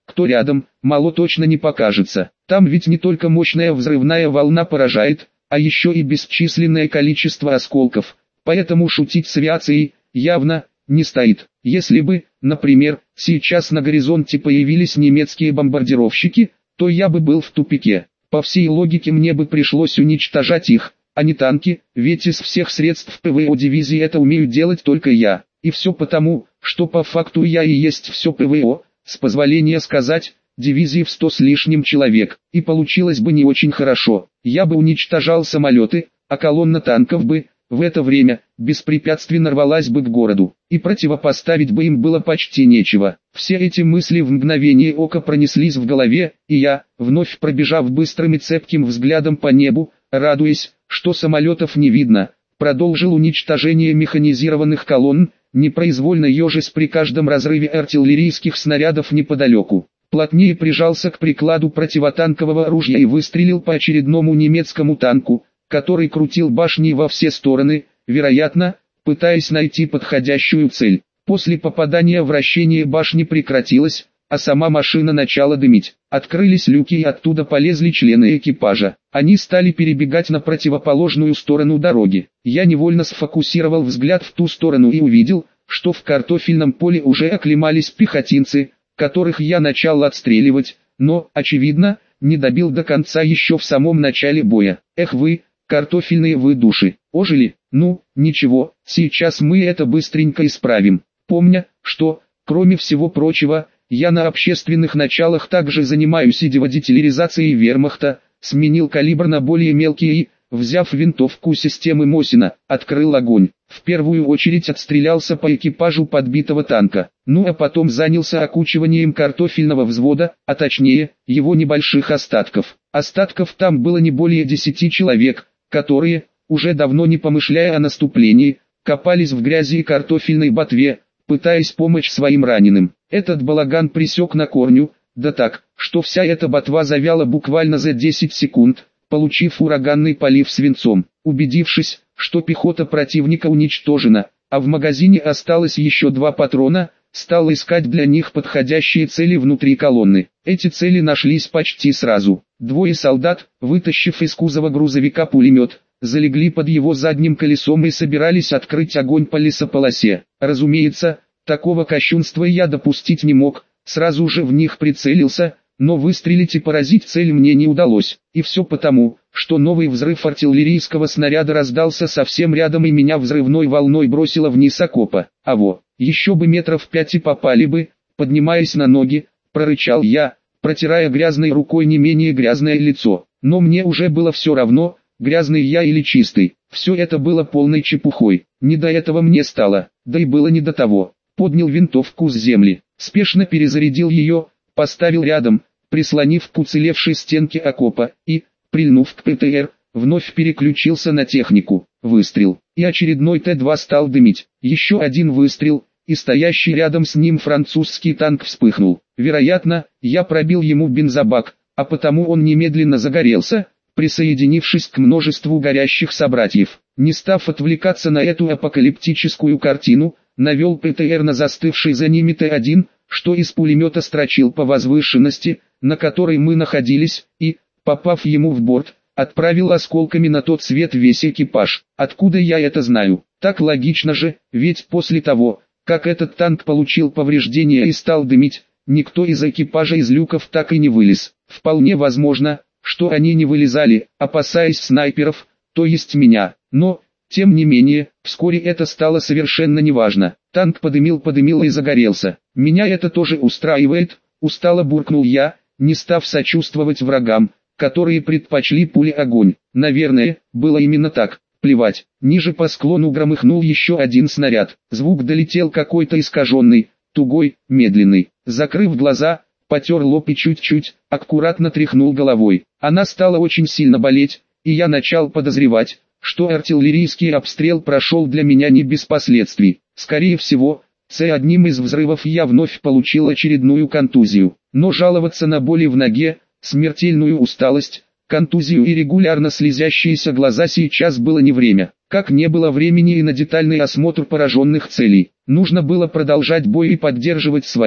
кто рядом, мало точно не покажется. Там ведь не только мощная взрывная волна поражает, а еще и бесчисленное количество осколков, поэтому шутить с авиацией явно не стоит. Если бы, например, сейчас на горизонте появились немецкие бомбардировщики, то я бы был в тупике. По всей логике мне бы пришлось уничтожать их, а не танки, ведь из всех средств ПВО дивизии это умею делать только я. И все потому, что по факту я и есть все ПВО, с позволения сказать, дивизии в сто с лишним человек, и получилось бы не очень хорошо. Я бы уничтожал самолеты, а колонна танков бы, в это время, беспрепятственно рвалась бы к городу, и противопоставить бы им было почти нечего. Все эти мысли в мгновение ока пронеслись в голове, и я, вновь пробежав быстрым и цепким взглядом по небу, радуясь, что самолетов не видно, продолжил уничтожение механизированных колонн, непроизвольно ежась при каждом разрыве артиллерийских снарядов неподалеку. Плотнее прижался к прикладу противотанкового ружья и выстрелил по очередному немецкому танку, который крутил башни во все стороны, вероятно, пытаясь найти подходящую цель. После попадания вращение башни прекратилось, а сама машина начала дымить. Открылись люки и оттуда полезли члены экипажа. Они стали перебегать на противоположную сторону дороги. Я невольно сфокусировал взгляд в ту сторону и увидел, что в картофельном поле уже оклемались пехотинцы, которых я начал отстреливать, но, очевидно, не добил до конца еще в самом начале боя. Эх вы, картофельные вы души, ожили? Ну, ничего, сейчас мы это быстренько исправим. Помня, что, кроме всего прочего, я на общественных началах также занимаюсь и деводетилеризацией вермахта, сменил калибр на более мелкий и, взяв винтовку системы Мосина, открыл огонь. В первую очередь отстрелялся по экипажу подбитого танка, ну а потом занялся окучиванием картофельного взвода, а точнее, его небольших остатков. Остатков там было не более десяти человек, которые, уже давно не помышляя о наступлении, копались в грязи и картофельной ботве, пытаясь помочь своим раненым. Этот балаган пресек на корню, да так, что вся эта ботва завяла буквально за десять секунд, получив ураганный полив свинцом. Убедившись, что пехота противника уничтожена, а в магазине осталось еще два патрона, стал искать для них подходящие цели внутри колонны. Эти цели нашлись почти сразу. Двое солдат, вытащив из кузова грузовика пулемет, залегли под его задним колесом и собирались открыть огонь по лесополосе. Разумеется, такого кощунства я допустить не мог, сразу же в них прицелился, но выстрелить и поразить цель мне не удалось. И все потому, что новый взрыв артиллерийского снаряда раздался совсем рядом и меня взрывной волной бросило вниз окопа. А во, еще бы метров пять и попали бы, поднимаясь на ноги, прорычал я, протирая грязной рукой не менее грязное лицо. Но мне уже было все равно, грязный я или чистый. Все это было полной чепухой. Не до этого мне стало, да и было не до того. Поднял винтовку с земли, спешно перезарядил ее, поставил рядом, прислонив к уцелевшей стенке окопа, и, прильнув к ПТР, вновь переключился на технику. Выстрел, и очередной Т два стал дымить. Еще один выстрел, и стоящий рядом с ним французский танк вспыхнул. Вероятно, я пробил ему бензобак, а потому он немедленно загорелся, присоединившись к множеству горящих собратьев. Не став отвлекаться на эту апокалиптическую картину, навел ПТР на застывший за ними Т один, что из пулемета строчил по возвышенности, на которой мы находились, и, попав ему в борт, отправил осколками на тот свет весь экипаж. Откуда я это знаю? Так логично же, ведь после того, как этот танк получил повреждения и стал дымить, никто из экипажа из люков так и не вылез. Вполне возможно, что они не вылезали, опасаясь снайперов, то есть меня, но... Тем не менее, вскоре это стало совершенно неважно. Танк подымил-подымил и загорелся. Меня это тоже устраивает, устало буркнул я, не став сочувствовать врагам, которые предпочли пули огонь. Наверное, было именно так. Плевать. Ниже по склону громыхнул еще один снаряд. Звук долетел какой-то искаженный, тугой, медленный. Закрыв глаза, потер лоб и чуть-чуть, аккуратно тряхнул головой. Она стала очень сильно болеть, и я начал подозревать, что артиллерийский обстрел прошел для меня не без последствий. Скорее всего, с одним из взрывов я вновь получил очередную контузию. Но жаловаться на боли в ноге, смертельную усталость, контузию и регулярно слезящиеся глаза сейчас было не время. Как не было времени и на детальный осмотр пораженных целей. Нужно было продолжать бой и поддерживать своих,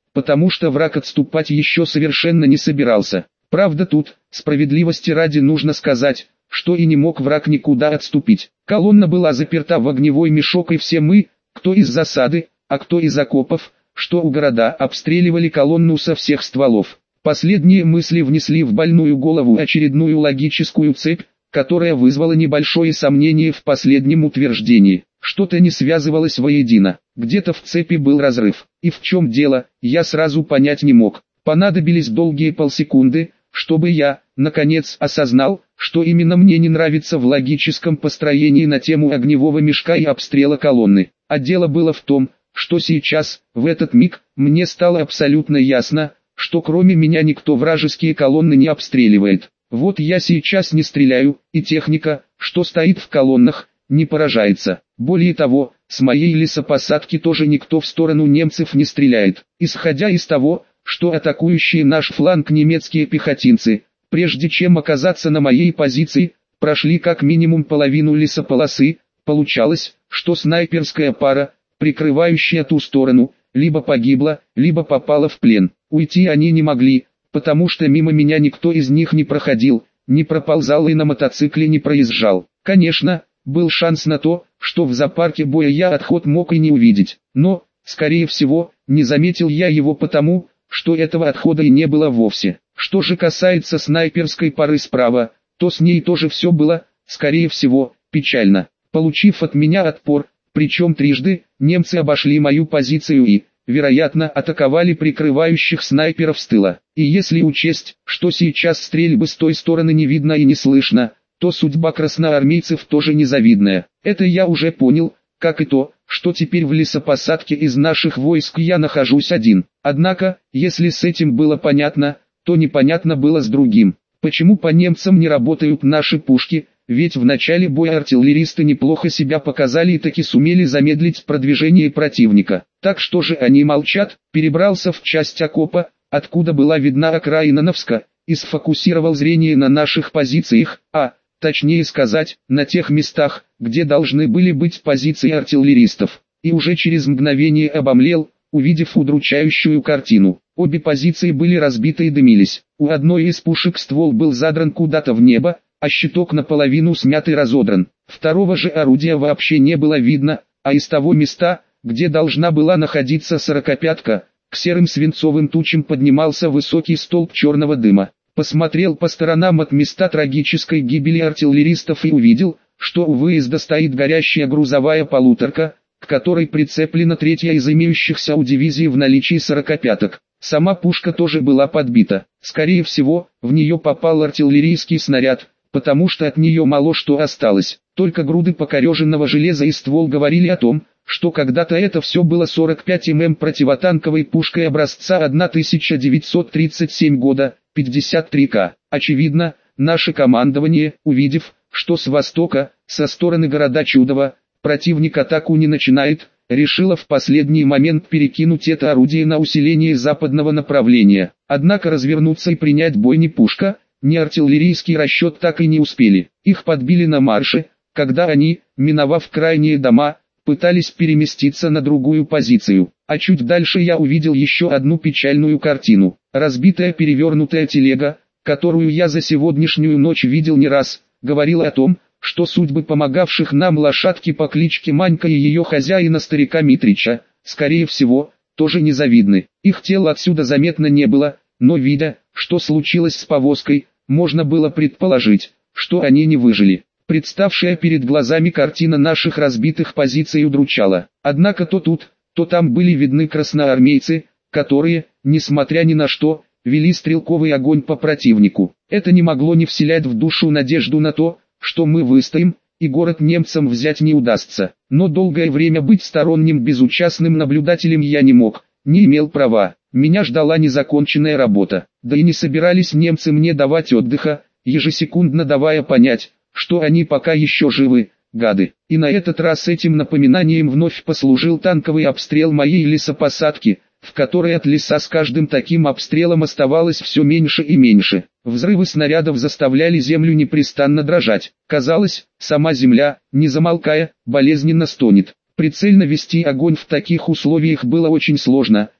потому что враг отступать еще совершенно не собирался. Правда, тут, справедливости ради, нужно сказать, что и не мог враг никуда отступить. Колонна была заперта в огневой мешок, и все мы, кто из засады, а кто из окопов, что у города, обстреливали колонну со всех стволов. Последние мысли внесли в больную голову очередную логическую цепь, которая вызвала небольшое сомнение в последнем утверждении. Что-то не связывалось воедино, где-то в цепи был разрыв. И в чем дело, я сразу понять не мог. Понадобились долгие полсекунды, чтобы я, наконец, осознал, что именно мне не нравится в логическом построении на тему огневого мешка и обстрела колонны. А дело было в том, что сейчас, в этот миг, мне стало абсолютно ясно, что кроме меня никто вражеские колонны не обстреливает. Вот я сейчас не стреляю, и техника, что стоит в колоннах, не поражается. Более того, с моей лесопосадки тоже никто в сторону немцев не стреляет. Исходя из того, что атакующие наш фланг немецкие пехотинцы, прежде чем оказаться на моей позиции, прошли как минимум половину лесополосы, получалось, что снайперская пара, прикрывающая ту сторону, либо погибла, либо попала в плен. Уйти они не могли, потому что мимо меня никто из них не проходил, не проползал и на мотоцикле не проезжал. Конечно, был шанс на то, что в зоопарке боя я отход мог и не увидеть, но, скорее всего, не заметил я его потому, что этого отхода и не было вовсе. Что же касается снайперской пары справа, то с ней тоже все было, скорее всего, печально. Получив от меня отпор, причем трижды, немцы обошли мою позицию и, вероятно, атаковали прикрывающих снайперов с тыла. И если учесть, что сейчас стрельбы с той стороны не видно и не слышно, то судьба красноармейцев тоже незавидная. Это я уже понял, как и то, что теперь в лесопосадке из наших войск я нахожусь один. Однако, если с этим было понятно, то непонятно было с другим. Почему по немцам не работают наши пушки? Ведь в начале боя артиллеристы неплохо себя показали и таки сумели замедлить продвижение противника. Так что же они молчат? Перебрался в часть окопа, откуда была видна окраина Новска, и сфокусировал зрение на наших позициях, а, точнее сказать, на тех местах, где должны были быть позиции артиллеристов. И уже через мгновение обомлел, увидев удручающую картину. Обе позиции были разбиты и дымились. У одной из пушек ствол был задран куда-то в небо, а щиток наполовину смят и разодран. Второго же орудия вообще не было видно, а из того места, где должна была находиться сорокопятка, к серым свинцовым тучам поднимался высокий столб черного дыма. Посмотрел по сторонам от места трагической гибели артиллеристов и увидел, что у выезда стоит горящая грузовая полуторка, к которой прицеплена третья из имеющихся у дивизии в наличии сорокопяток. Сама пушка тоже была подбита. Скорее всего, в нее попал артиллерийский снаряд, потому что от нее мало что осталось. Только груды покореженного железа и ствол говорили о том, что когда-то это все было сорок пять миллиметров противотанковой пушкой образца тысяча девятьсот тридцать седьмого года, пятьдесят три ка. Очевидно, наше командование, увидев, что с востока, со стороны города Чудово, противник атаку не начинает, решило в последний момент перекинуть это орудие на усиление западного направления. Однако развернуться и принять бой ни пушка, ни артиллерийский расчет так и не успели. Их подбили на марше, когда они, миновав крайние дома, пытались переместиться на другую позицию. А чуть дальше я увидел еще одну печальную картину. Разбитая перевернутая телега, которую я за сегодняшнюю ночь видел не раз, говорила о том, что судьбы помогавших нам лошадки по кличке Манька и ее хозяина старика Митрича, скорее всего, тоже незавидны. Их тел отсюда заметно не было, но видя, что случилось с повозкой, можно было предположить, что они не выжили. Представшая перед глазами картина наших разбитых позиций удручала. Однако то тут, то там были видны красноармейцы, которые, несмотря ни на что, вели стрелковый огонь по противнику. Это не могло не вселять в душу надежду на то, что мы выстоим, и город немцам взять не удастся. Но долгое время быть сторонним безучастным наблюдателем я не мог, не имел права. Меня ждала незаконченная работа, да и не собирались немцы мне давать отдыха, ежесекундно давая понять, что они пока еще живы, гады. И на этот раз этим напоминанием вновь послужил танковый обстрел моей лесопосадки, в которой от леса с каждым таким обстрелом оставалось все меньше и меньше. Взрывы снарядов заставляли землю непрестанно дрожать. Казалось, сама земля, не замолкая, болезненно стонет. Прицельно вести огонь в таких условиях было очень сложно,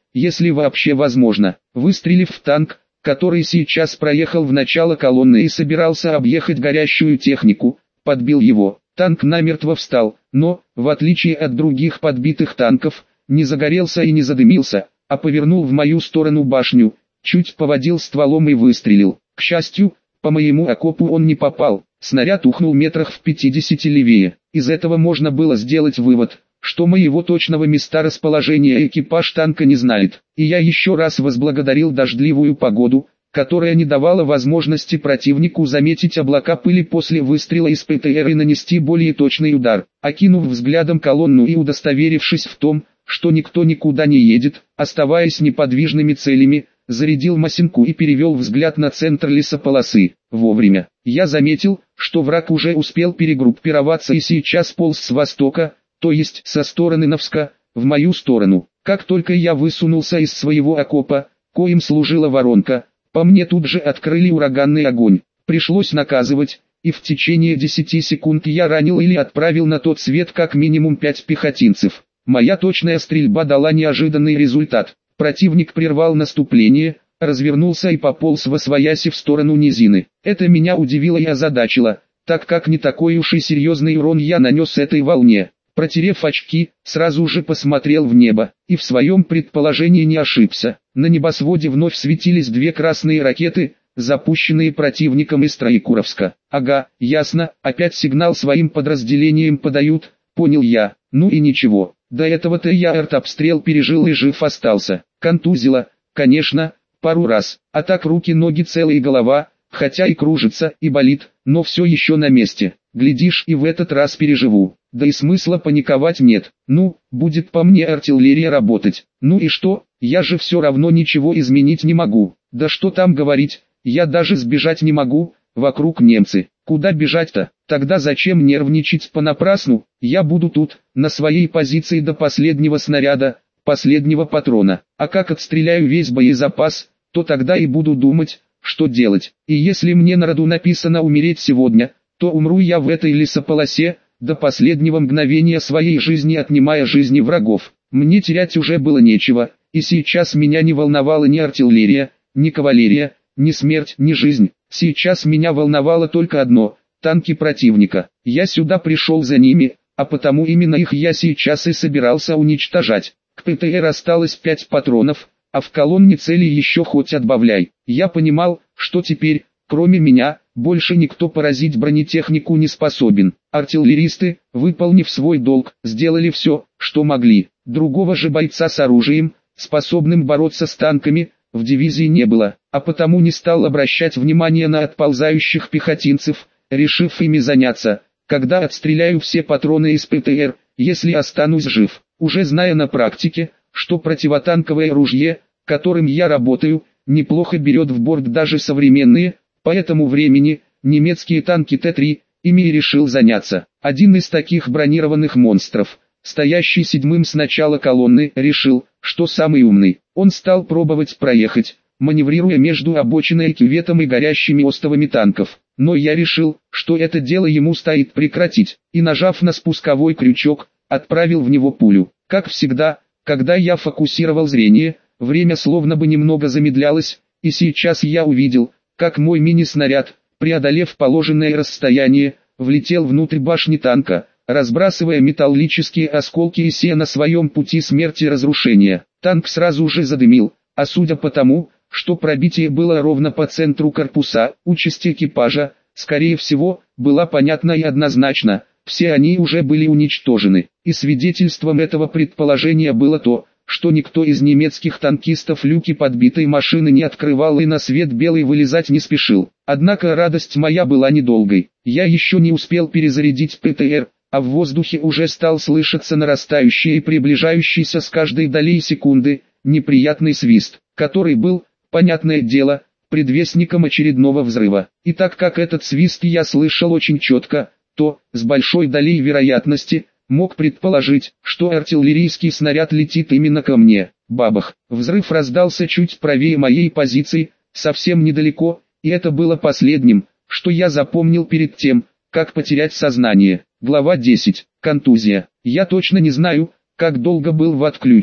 если вообще возможно. Выстрелив в танк, который сейчас проехал в начало колонны и собирался объехать горящую технику, подбил его. Танк намертво встал, но, в отличие от других подбитых танков, не загорелся и не задымился, а повернул в мою сторону башню, чуть поводил стволом и выстрелил. К счастью, по моему окопу он не попал, снаряд ухнул метрах в пятидесяти левее. Из этого можно было сделать вывод, что моего точного места расположения экипаж танка не знает. И я еще раз возблагодарил дождливую погоду, которая не давала возможности противнику заметить облака пыли после выстрела из ПТР и нанести более точный удар. Окинув взглядом колонну и удостоверившись в том, что никто никуда не едет, оставаясь неподвижными целями, зарядил Масинку и перевел взгляд на центр лесополосы. Вовремя. Я заметил, что враг уже успел перегруппироваться и сейчас полз с востока, то есть со стороны Новска, в мою сторону. Как только я высунулся из своего окопа, коим служила воронка, по мне тут же открыли ураганный огонь. Пришлось наказывать, и в течение десяти секунд я ранил или отправил на тот свет как минимум пять пехотинцев. Моя точная стрельба дала неожиданный результат. Противник прервал наступление, развернулся и пополз восвояси в сторону низины. Это меня удивило и озадачило, так как не такой уж и серьезный урон я нанес этой волне. Протерев очки, сразу же посмотрел в небо, и в своем предположении не ошибся. На небосводе вновь светились две красные ракеты, запущенные противником из Троекуровска. Ага, ясно, опять сигнал своим подразделениям подают, понял я. Ну и ничего, до этого-то я артобстрел пережил и жив остался. Контузило, конечно, пару раз, а так руки-ноги целые и голова, хотя и кружится, и болит, но все еще на месте. Глядишь, и в этот раз переживу. Да и смысла паниковать нет. Ну, будет по мне артиллерия работать. Ну и что, я же все равно ничего изменить не могу. Да что там говорить, я даже сбежать не могу, вокруг немцы. Куда бежать-то? Тогда зачем нервничать понапрасну? Я буду тут, на своей позиции до последнего снаряда, последнего патрона. А как отстреляю весь боезапас, то тогда и буду думать, что делать. И если мне на роду написано умереть сегодня, то умру я в этой лесополосе, до последнего мгновения своей жизни отнимая жизни врагов. Мне терять уже было нечего, и сейчас меня не волновала ни артиллерия, ни кавалерия, ни смерть, ни жизнь. Сейчас меня волновало только одно – танки противника. Я сюда пришел за ними, а потому именно их я сейчас и собирался уничтожать. К ПТР осталось пять патронов, а в колонне цели еще хоть отбавляй. Я понимал, что теперь, кроме меня, больше никто поразить бронетехнику не способен. Артиллеристы, выполнив свой долг, сделали все, что могли. Другого же бойца с оружием, способным бороться с танками, в дивизии не было, а потому не стал обращать внимание на отползающих пехотинцев, решив ими заняться, когда отстреляю все патроны из ПТР, если останусь жив. Уже зная на практике, что противотанковое ружье, которым я работаю, неплохо берет в борт даже современные, по этому времени, немецкие танки Т три, ими и решил заняться. Один из таких бронированных монстров, стоящий седьмым с начала колонны, решил, что самый умный. Он стал пробовать проехать, маневрируя между обочиной и кюветом и горящими остовами танков. Но я решил, что это дело ему стоит прекратить, и нажав на спусковой крючок, отправил в него пулю. Как всегда, когда я фокусировал зрение, время словно бы немного замедлялось, и сейчас я увидел, как мой мини-снаряд, преодолев положенное расстояние, влетел внутрь башни танка, разбрасывая металлические осколки и сея на своем пути смерти и разрушения. Танк сразу же задымил, а судя по тому, что пробитие было ровно по центру корпуса, участь экипажа, скорее всего, была понятна и однозначна, все они уже были уничтожены. И свидетельством этого предположения было то, что никто из немецких танкистов люки подбитой машины не открывал и на свет белый вылезать не спешил. Однако радость моя была недолгой. Я еще не успел перезарядить ПТР, а в воздухе уже стал слышаться нарастающий и приближающийся с каждой долей секунды неприятный свист, который был, понятное дело, предвестником очередного взрыва. И так как этот свист я слышал очень четко, то, с большой долей вероятности, мог предположить, что артиллерийский снаряд летит именно ко мне. Бабах! Взрыв раздался чуть правее моей позиции, совсем недалеко, и это было последним, что я запомнил перед тем, как потерять сознание. Глава десять. Контузия. Я точно не знаю, как долго был в отключке.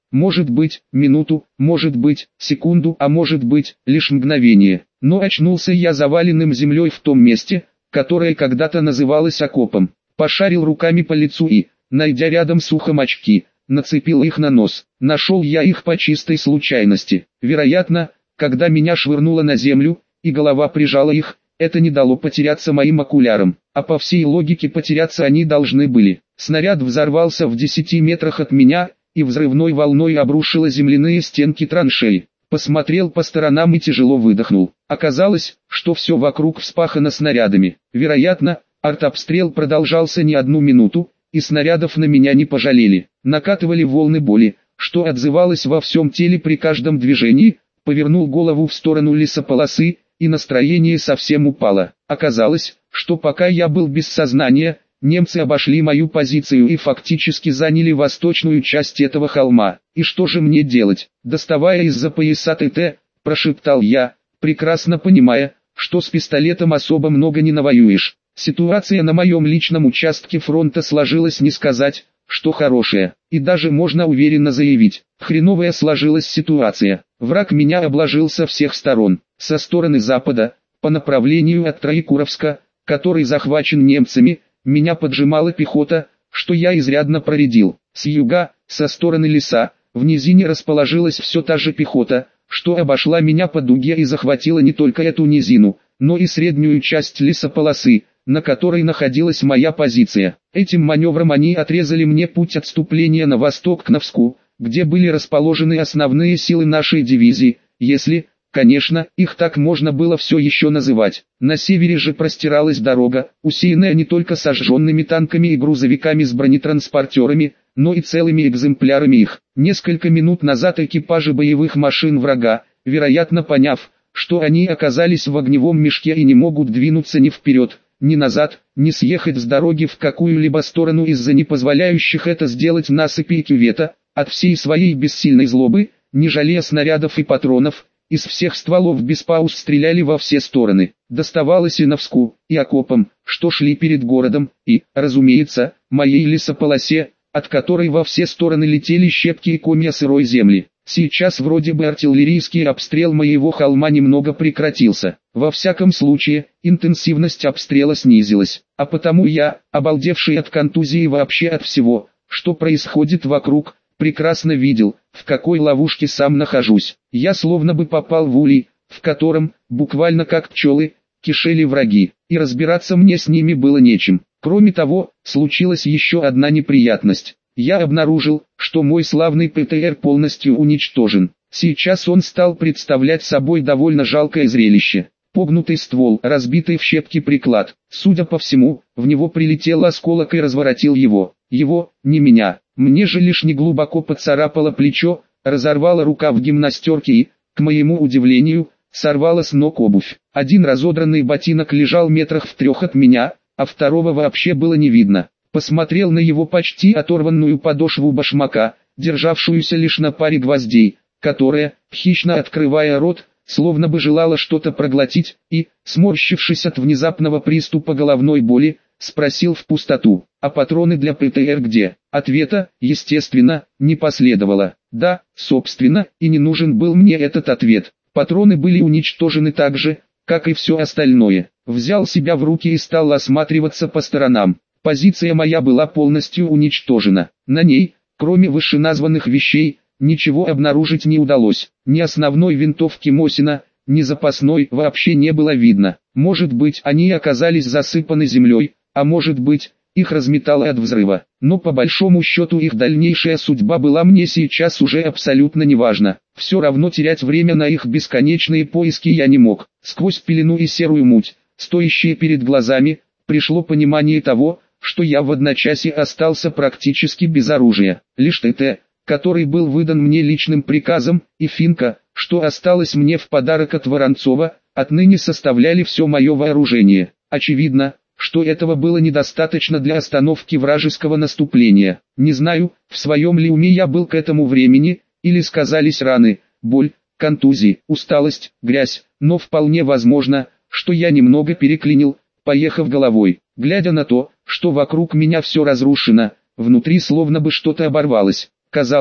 Может быть, минуту, может быть, секунду, а может быть, лишь мгновение. Но очнулся я заваленным землей в том месте, которое когда-то называлось окопом. Пошарил руками по лицу и, найдя рядом с ухом очки, нацепил их на нос. Нашел я их по чистой случайности. Вероятно, когда меня швырнуло на землю, и голова прижала их, это не дало потеряться моим окулярам, а по всей логике потеряться они должны были. Снаряд взорвался в десяти метрах от меня, и взрывной волной обрушило земляные стенки траншеи. Посмотрел по сторонам и тяжело выдохнул. Оказалось, что все вокруг вспахано снарядами. Вероятно, артобстрел продолжался не одну минуту, и снарядов на меня не пожалели. Накатывали волны боли, что отзывалось во всем теле при каждом движении. Повернул голову в сторону лесополосы, и настроение совсем упало. Оказалось, что пока я был без сознания, немцы обошли мою позицию и фактически заняли восточную часть этого холма. И что же мне делать? Доставая из-за пояса ТТ, прошептал я, прекрасно понимая, что с пистолетом особо много не навоюешь. Ситуация на моем личном участке фронта сложилась не сказать, что хорошая, и даже можно уверенно заявить, хреновая сложилась ситуация. Враг меня обложил со всех сторон, со стороны запада, по направлению от Троекуровска, который захвачен немцами, меня поджимала пехота, что я изрядно проредил. С юга, со стороны леса, в низине расположилась все та же пехота, что обошла меня по дуге и захватила не только эту низину, но и среднюю часть лесополосы, на которой находилась моя позиция. Этим маневром они отрезали мне путь отступления на восток к Новску, где были расположены основные силы нашей дивизии, если, конечно, их так можно было все еще называть. На севере же простиралась дорога, усеянная не только сожженными танками и грузовиками с бронетранспортерами, но и целыми экземплярами их. Несколько минут назад экипажи боевых машин врага, вероятно поняв, что они оказались в огневом мешке и не могут двинуться ни вперед, ни назад, ни съехать с дороги в какую-либо сторону из-за не позволяющих это сделать насыпи и кювета, от всей своей бессильной злобы, не жалея снарядов и патронов, из всех стволов без пауз стреляли во все стороны. Доставалось и Новску, и окопам, что шли перед городом, и, разумеется, моей лесополосе, от которой во все стороны летели щепки и комья сырой земли. Сейчас вроде бы артиллерийский обстрел моего холма немного прекратился. Во всяком случае, интенсивность обстрела снизилась. А потому я, обалдевший от контузии и вообще от всего, что происходит вокруг, прекрасно видел, в какой ловушке сам нахожусь. Я словно бы попал в улей, в котором, буквально как пчелы, кишели враги, и разбираться мне с ними было нечем. Кроме того, случилась еще одна неприятность. Я обнаружил, что мой славный ПТР полностью уничтожен. Сейчас он стал представлять собой довольно жалкое зрелище. Погнутый ствол, разбитый в щепки приклад. Судя по всему, в него прилетел осколок и разворотил его. Его, не меня. Мне же лишь неглубоко поцарапало плечо, разорвала рука в гимнастерке и, к моему удивлению, сорвала с ног обувь. Один разодранный ботинок лежал метрах в трех от меня, а второго вообще было не видно. Посмотрел на его почти оторванную подошву башмака, державшуюся лишь на паре гвоздей, которая, хищно открывая рот, словно бы желала что-то проглотить, и, сморщившись от внезапного приступа головной боли, спросил в пустоту: «А патроны для ПТР где?» Ответа, естественно, не последовало. Да, собственно, и не нужен был мне этот ответ. Патроны были уничтожены так же, как и все остальное. Взял себя в руки и стал осматриваться по сторонам. Позиция моя была полностью уничтожена. На ней, кроме вышеназванных вещей, ничего обнаружить не удалось. Ни основной винтовки Мосина, ни запасной вообще не было видно. Может быть, они оказались засыпаны землей, а может быть, их разметало от взрыва. Но по большому счету их дальнейшая судьба была мне сейчас уже абсолютно неважна. Все равно терять время на их бесконечные поиски я не мог. Сквозь пелену и серую муть, стоящие перед глазами, пришло понимание того, что я в одночасье остался практически без оружия. Лишь ТТ, который был выдан мне личным приказом, и финка, что осталось мне в подарок от Воронцова, отныне составляли все мое вооружение. Очевидно, что этого было недостаточно для остановки вражеского наступления. Не знаю, в своем ли уме я был к этому времени, или сказались раны, боль, контузии, усталость, грязь, но вполне возможно, что я немного переклинил, поехав головой. Глядя на то, что вокруг меня все разрушено, внутри словно бы что-то оборвалось. Казалось,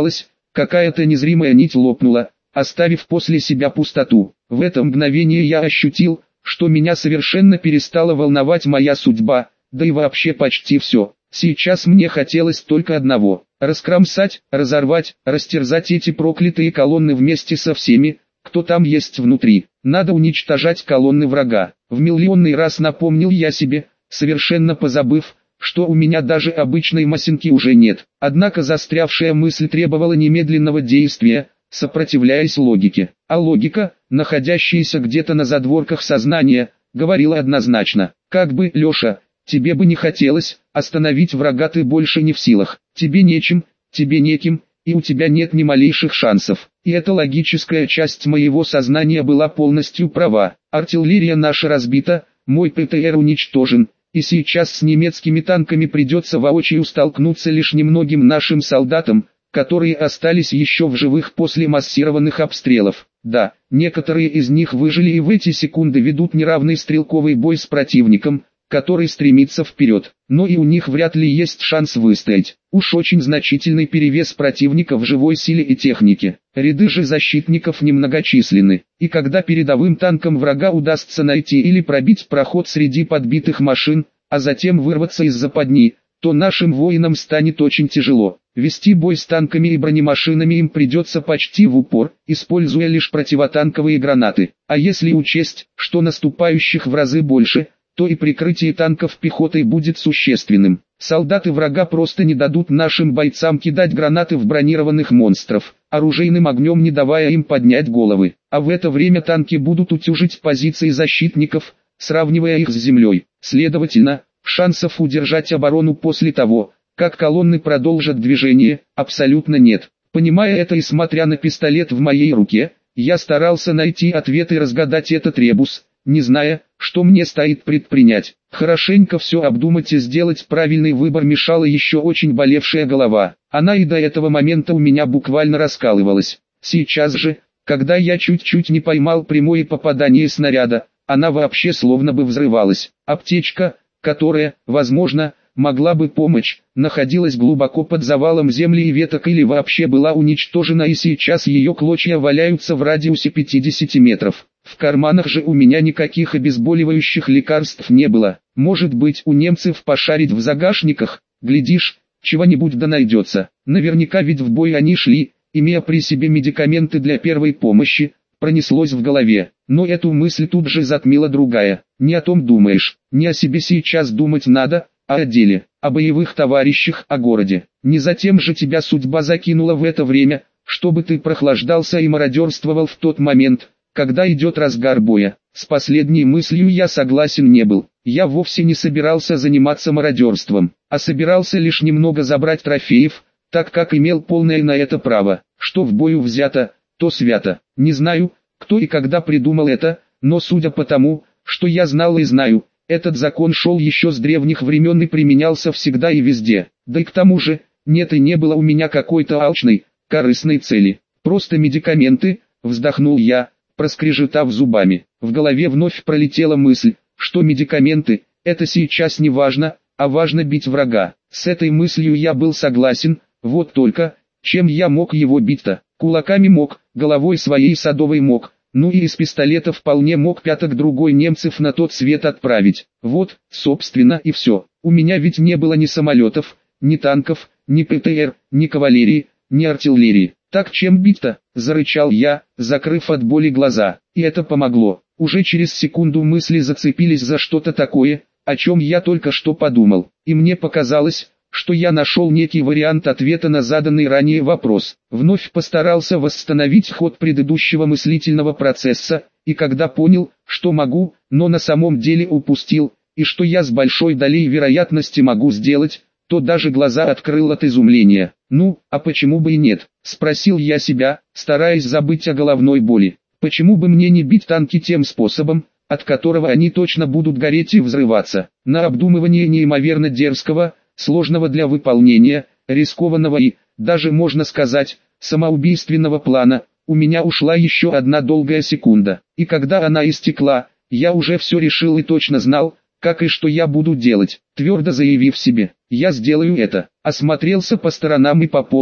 какая-то незримая нить лопнула, оставив после себя пустоту. В это мгновение я ощутил, что меня совершенно перестала волновать моя судьба, да и вообще почти все. Сейчас мне хотелось только одного – раскромсать, разорвать, растерзать эти проклятые колонны вместе со всеми, кто там есть внутри. Надо уничтожать колонны врага. В миллионный раз напомнил я себе, совершенно позабыв, что у меня даже обычной масинки уже нет. Однако застрявшая мысль требовала немедленного действия, сопротивляясь логике. А логика, находящаяся где-то на задворках сознания, говорила однозначно: как бы, Леша, тебе бы не хотелось, остановить врага ты больше не в силах. Тебе нечем, тебе неким, и у тебя нет ни малейших шансов. И эта логическая часть моего сознания была полностью права. Артиллерия наша разбита, мой ПТР уничтожен, и сейчас с немецкими танками придется воочию столкнуться лишь немногим нашим солдатам, которые остались еще в живых после массированных обстрелов. Да, некоторые из них выжили и в эти секунды ведут неравный стрелковый бой с противником, который стремится вперед, но и у них вряд ли есть шанс выстоять. Уж очень значительный перевес противника в живой силе и технике. Ряды же защитников немногочисленны, и когда передовым танкам врага удастся найти или пробить проход среди подбитых машин, а затем вырваться из западни, то нашим воинам станет очень тяжело. Вести бой с танками и бронемашинами им придется почти в упор, используя лишь противотанковые гранаты. А если учесть, что наступающих в разы больше, то и прикрытие танков пехотой будет существенным. Солдаты врага просто не дадут нашим бойцам кидать гранаты в бронированных монстров, оружейным огнем не давая им поднять головы. А в это время танки будут утюжить позиции защитников, сравнивая их с землей. Следовательно, шансов удержать оборону после того, как колонны продолжат движение, абсолютно нет. Понимая это и смотря на пистолет в моей руке, я старался найти ответ и разгадать этот ребус, не зная, что мне стоит предпринять. Хорошенько все обдумать и сделать правильный выбор мешала еще очень болевшая голова. Она и до этого момента у меня буквально раскалывалась. Сейчас же, когда я чуть-чуть не поймал прямое попадание снаряда, она вообще словно бы взрывалась. Аптечка, которая, возможно, могла бы помочь, находилась глубоко под завалом земли и веток или вообще была уничтожена, и сейчас ее клочья валяются в радиусе пятидесяти метров. В карманах же у меня никаких обезболивающих лекарств не было. Может быть, у немцев пошарить в загашниках, глядишь, чего-нибудь да найдется. Наверняка ведь в бой они шли, имея при себе медикаменты для первой помощи, пронеслось в голове. Но эту мысль тут же затмила другая. Не о том думаешь, не о себе сейчас думать надо, а о деле, о боевых товарищах, о городе. Не затем же тебя судьба закинула в это время, чтобы ты прохлаждался и мародерствовал в тот момент, когда идет разгар боя. С последней мыслью я согласен не был. Я вовсе не собирался заниматься мародерством, а собирался лишь немного забрать трофеев, так как имел полное на это право. Что в бою взято, то свято. Не знаю, кто и когда придумал это, но судя по тому, что я знал и знаю, этот закон шел еще с древних времен и применялся всегда и везде. Да и к тому же, нет и не было у меня какой-то алчной, корыстной цели. Просто медикаменты, вздохнул я, проскрежетав зубами. В голове вновь пролетела мысль, что медикаменты – это сейчас не важно, а важно бить врага. С этой мыслью я был согласен, вот только, чем я мог его бить-то? Кулаками мог, головой своей садовой мог, ну и из пистолета вполне мог пяток другой немцев на тот свет отправить. Вот, собственно, и все. У меня ведь не было ни самолетов, ни танков, ни ПТР, ни кавалерии, ни артиллерии. Так чем бить-то? Зарычал я, закрыв от боли глаза. И это помогло. Уже через секунду мысли зацепились за что-то такое, о чем я только что подумал. И мне показалось, что я нашел некий вариант ответа на заданный ранее вопрос. Вновь постарался восстановить ход предыдущего мыслительного процесса, и когда понял, что могу, но на самом деле упустил, и что я с большой долей вероятности могу сделать, то даже глаза открыл от изумления. «Ну, а почему бы и нет?» – спросил я себя, стараясь забыть о головной боли. «Почему бы мне не бить танки тем способом, от которого они точно будут гореть и взрываться?» На обдумывание неимоверно дерзкого, сложного для выполнения, рискованного и, даже можно сказать, самоубийственного плана, у меня ушла еще одна долгая секунда. И когда она истекла, я уже все решил и точно знал, как и что я буду делать. Твердо заявив себе, я сделаю это, осмотрелся по сторонам и пополз,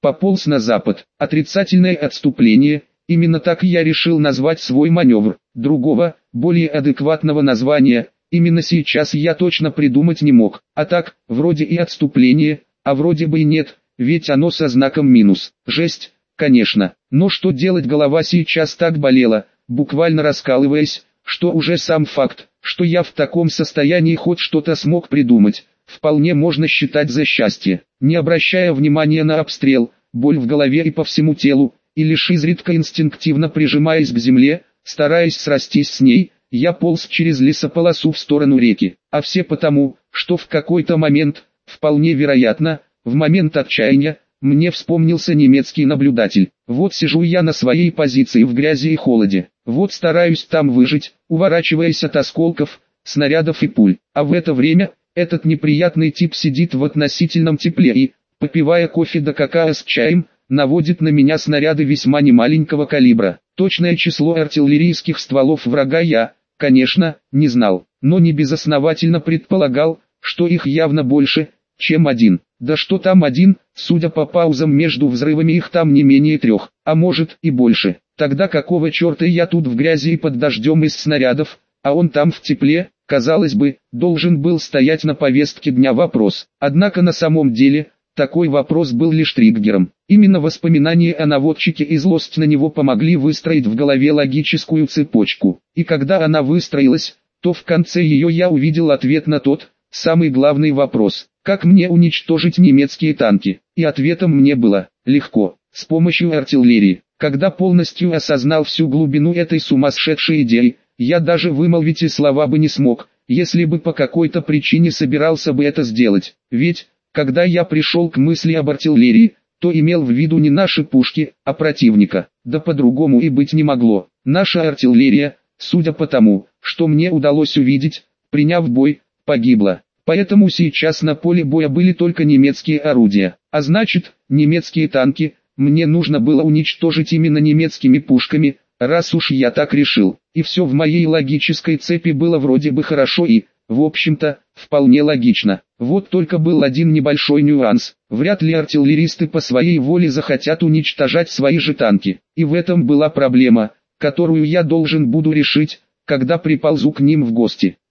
пополз на запад. Отрицательное отступление, именно так я решил назвать свой маневр. Другого, более адекватного названия, именно сейчас я точно придумать не мог. А так, вроде и отступление, а вроде бы и нет, ведь оно со знаком минус. Жесть, конечно, но что делать, голова сейчас так болела, буквально раскалываясь, что уже сам факт, что я в таком состоянии хоть что-то смог придумать, вполне можно считать за счастье. Не обращая внимания на обстрел, боль в голове и по всему телу, и лишь изредка инстинктивно прижимаясь к земле, стараясь срастись с ней, я полз через лесополосу в сторону реки. А все потому, что в какой-то момент, вполне вероятно, в момент отчаяния, мне вспомнился немецкий наблюдатель. Вот сижу я на своей позиции в грязи и холоде. Вот стараюсь там выжить, уворачиваясь от осколков, снарядов и пуль. А в это время, этот неприятный тип сидит в относительном тепле и, попивая кофе да какао с чаем, наводит на меня снаряды весьма немаленького калибра. Точное число артиллерийских стволов врага я, конечно, не знал, но не безосновательно предполагал, что их явно больше, чем один. Да что там один, судя по паузам между взрывами их там не менее трех, а может и больше. Тогда какого черта я тут в грязи и под дождем из снарядов, а он там в тепле, казалось бы, должен был стоять на повестке дня вопрос. Однако на самом деле, такой вопрос был лишь триггером. Именно воспоминания о наводчике и злость на него помогли выстроить в голове логическую цепочку. И когда она выстроилась, то в конце ее я увидел ответ на тот, самый главный вопрос: как мне уничтожить немецкие танки? И ответом мне было: легко, с помощью артиллерии. Когда полностью осознал всю глубину этой сумасшедшей идеи, я даже вымолвить и слова бы не смог, если бы по какой-то причине собирался бы это сделать. Ведь, когда я пришел к мысли об артиллерии, то имел в виду не наши пушки, а противника. Да по-другому и быть не могло. Наша артиллерия, судя по тому, что мне удалось увидеть, приняв бой, погибла. Поэтому сейчас на поле боя были только немецкие орудия. А значит, немецкие танки, мне нужно было уничтожить именно немецкими пушками, раз уж я так решил. И все в моей логической цепи было вроде бы хорошо и, в общем-то, вполне логично. Вот только был один небольшой нюанс. Вряд ли артиллеристы по своей воле захотят уничтожать свои же танки. И в этом была проблема, которую я должен буду решить, когда приползу к ним в гости.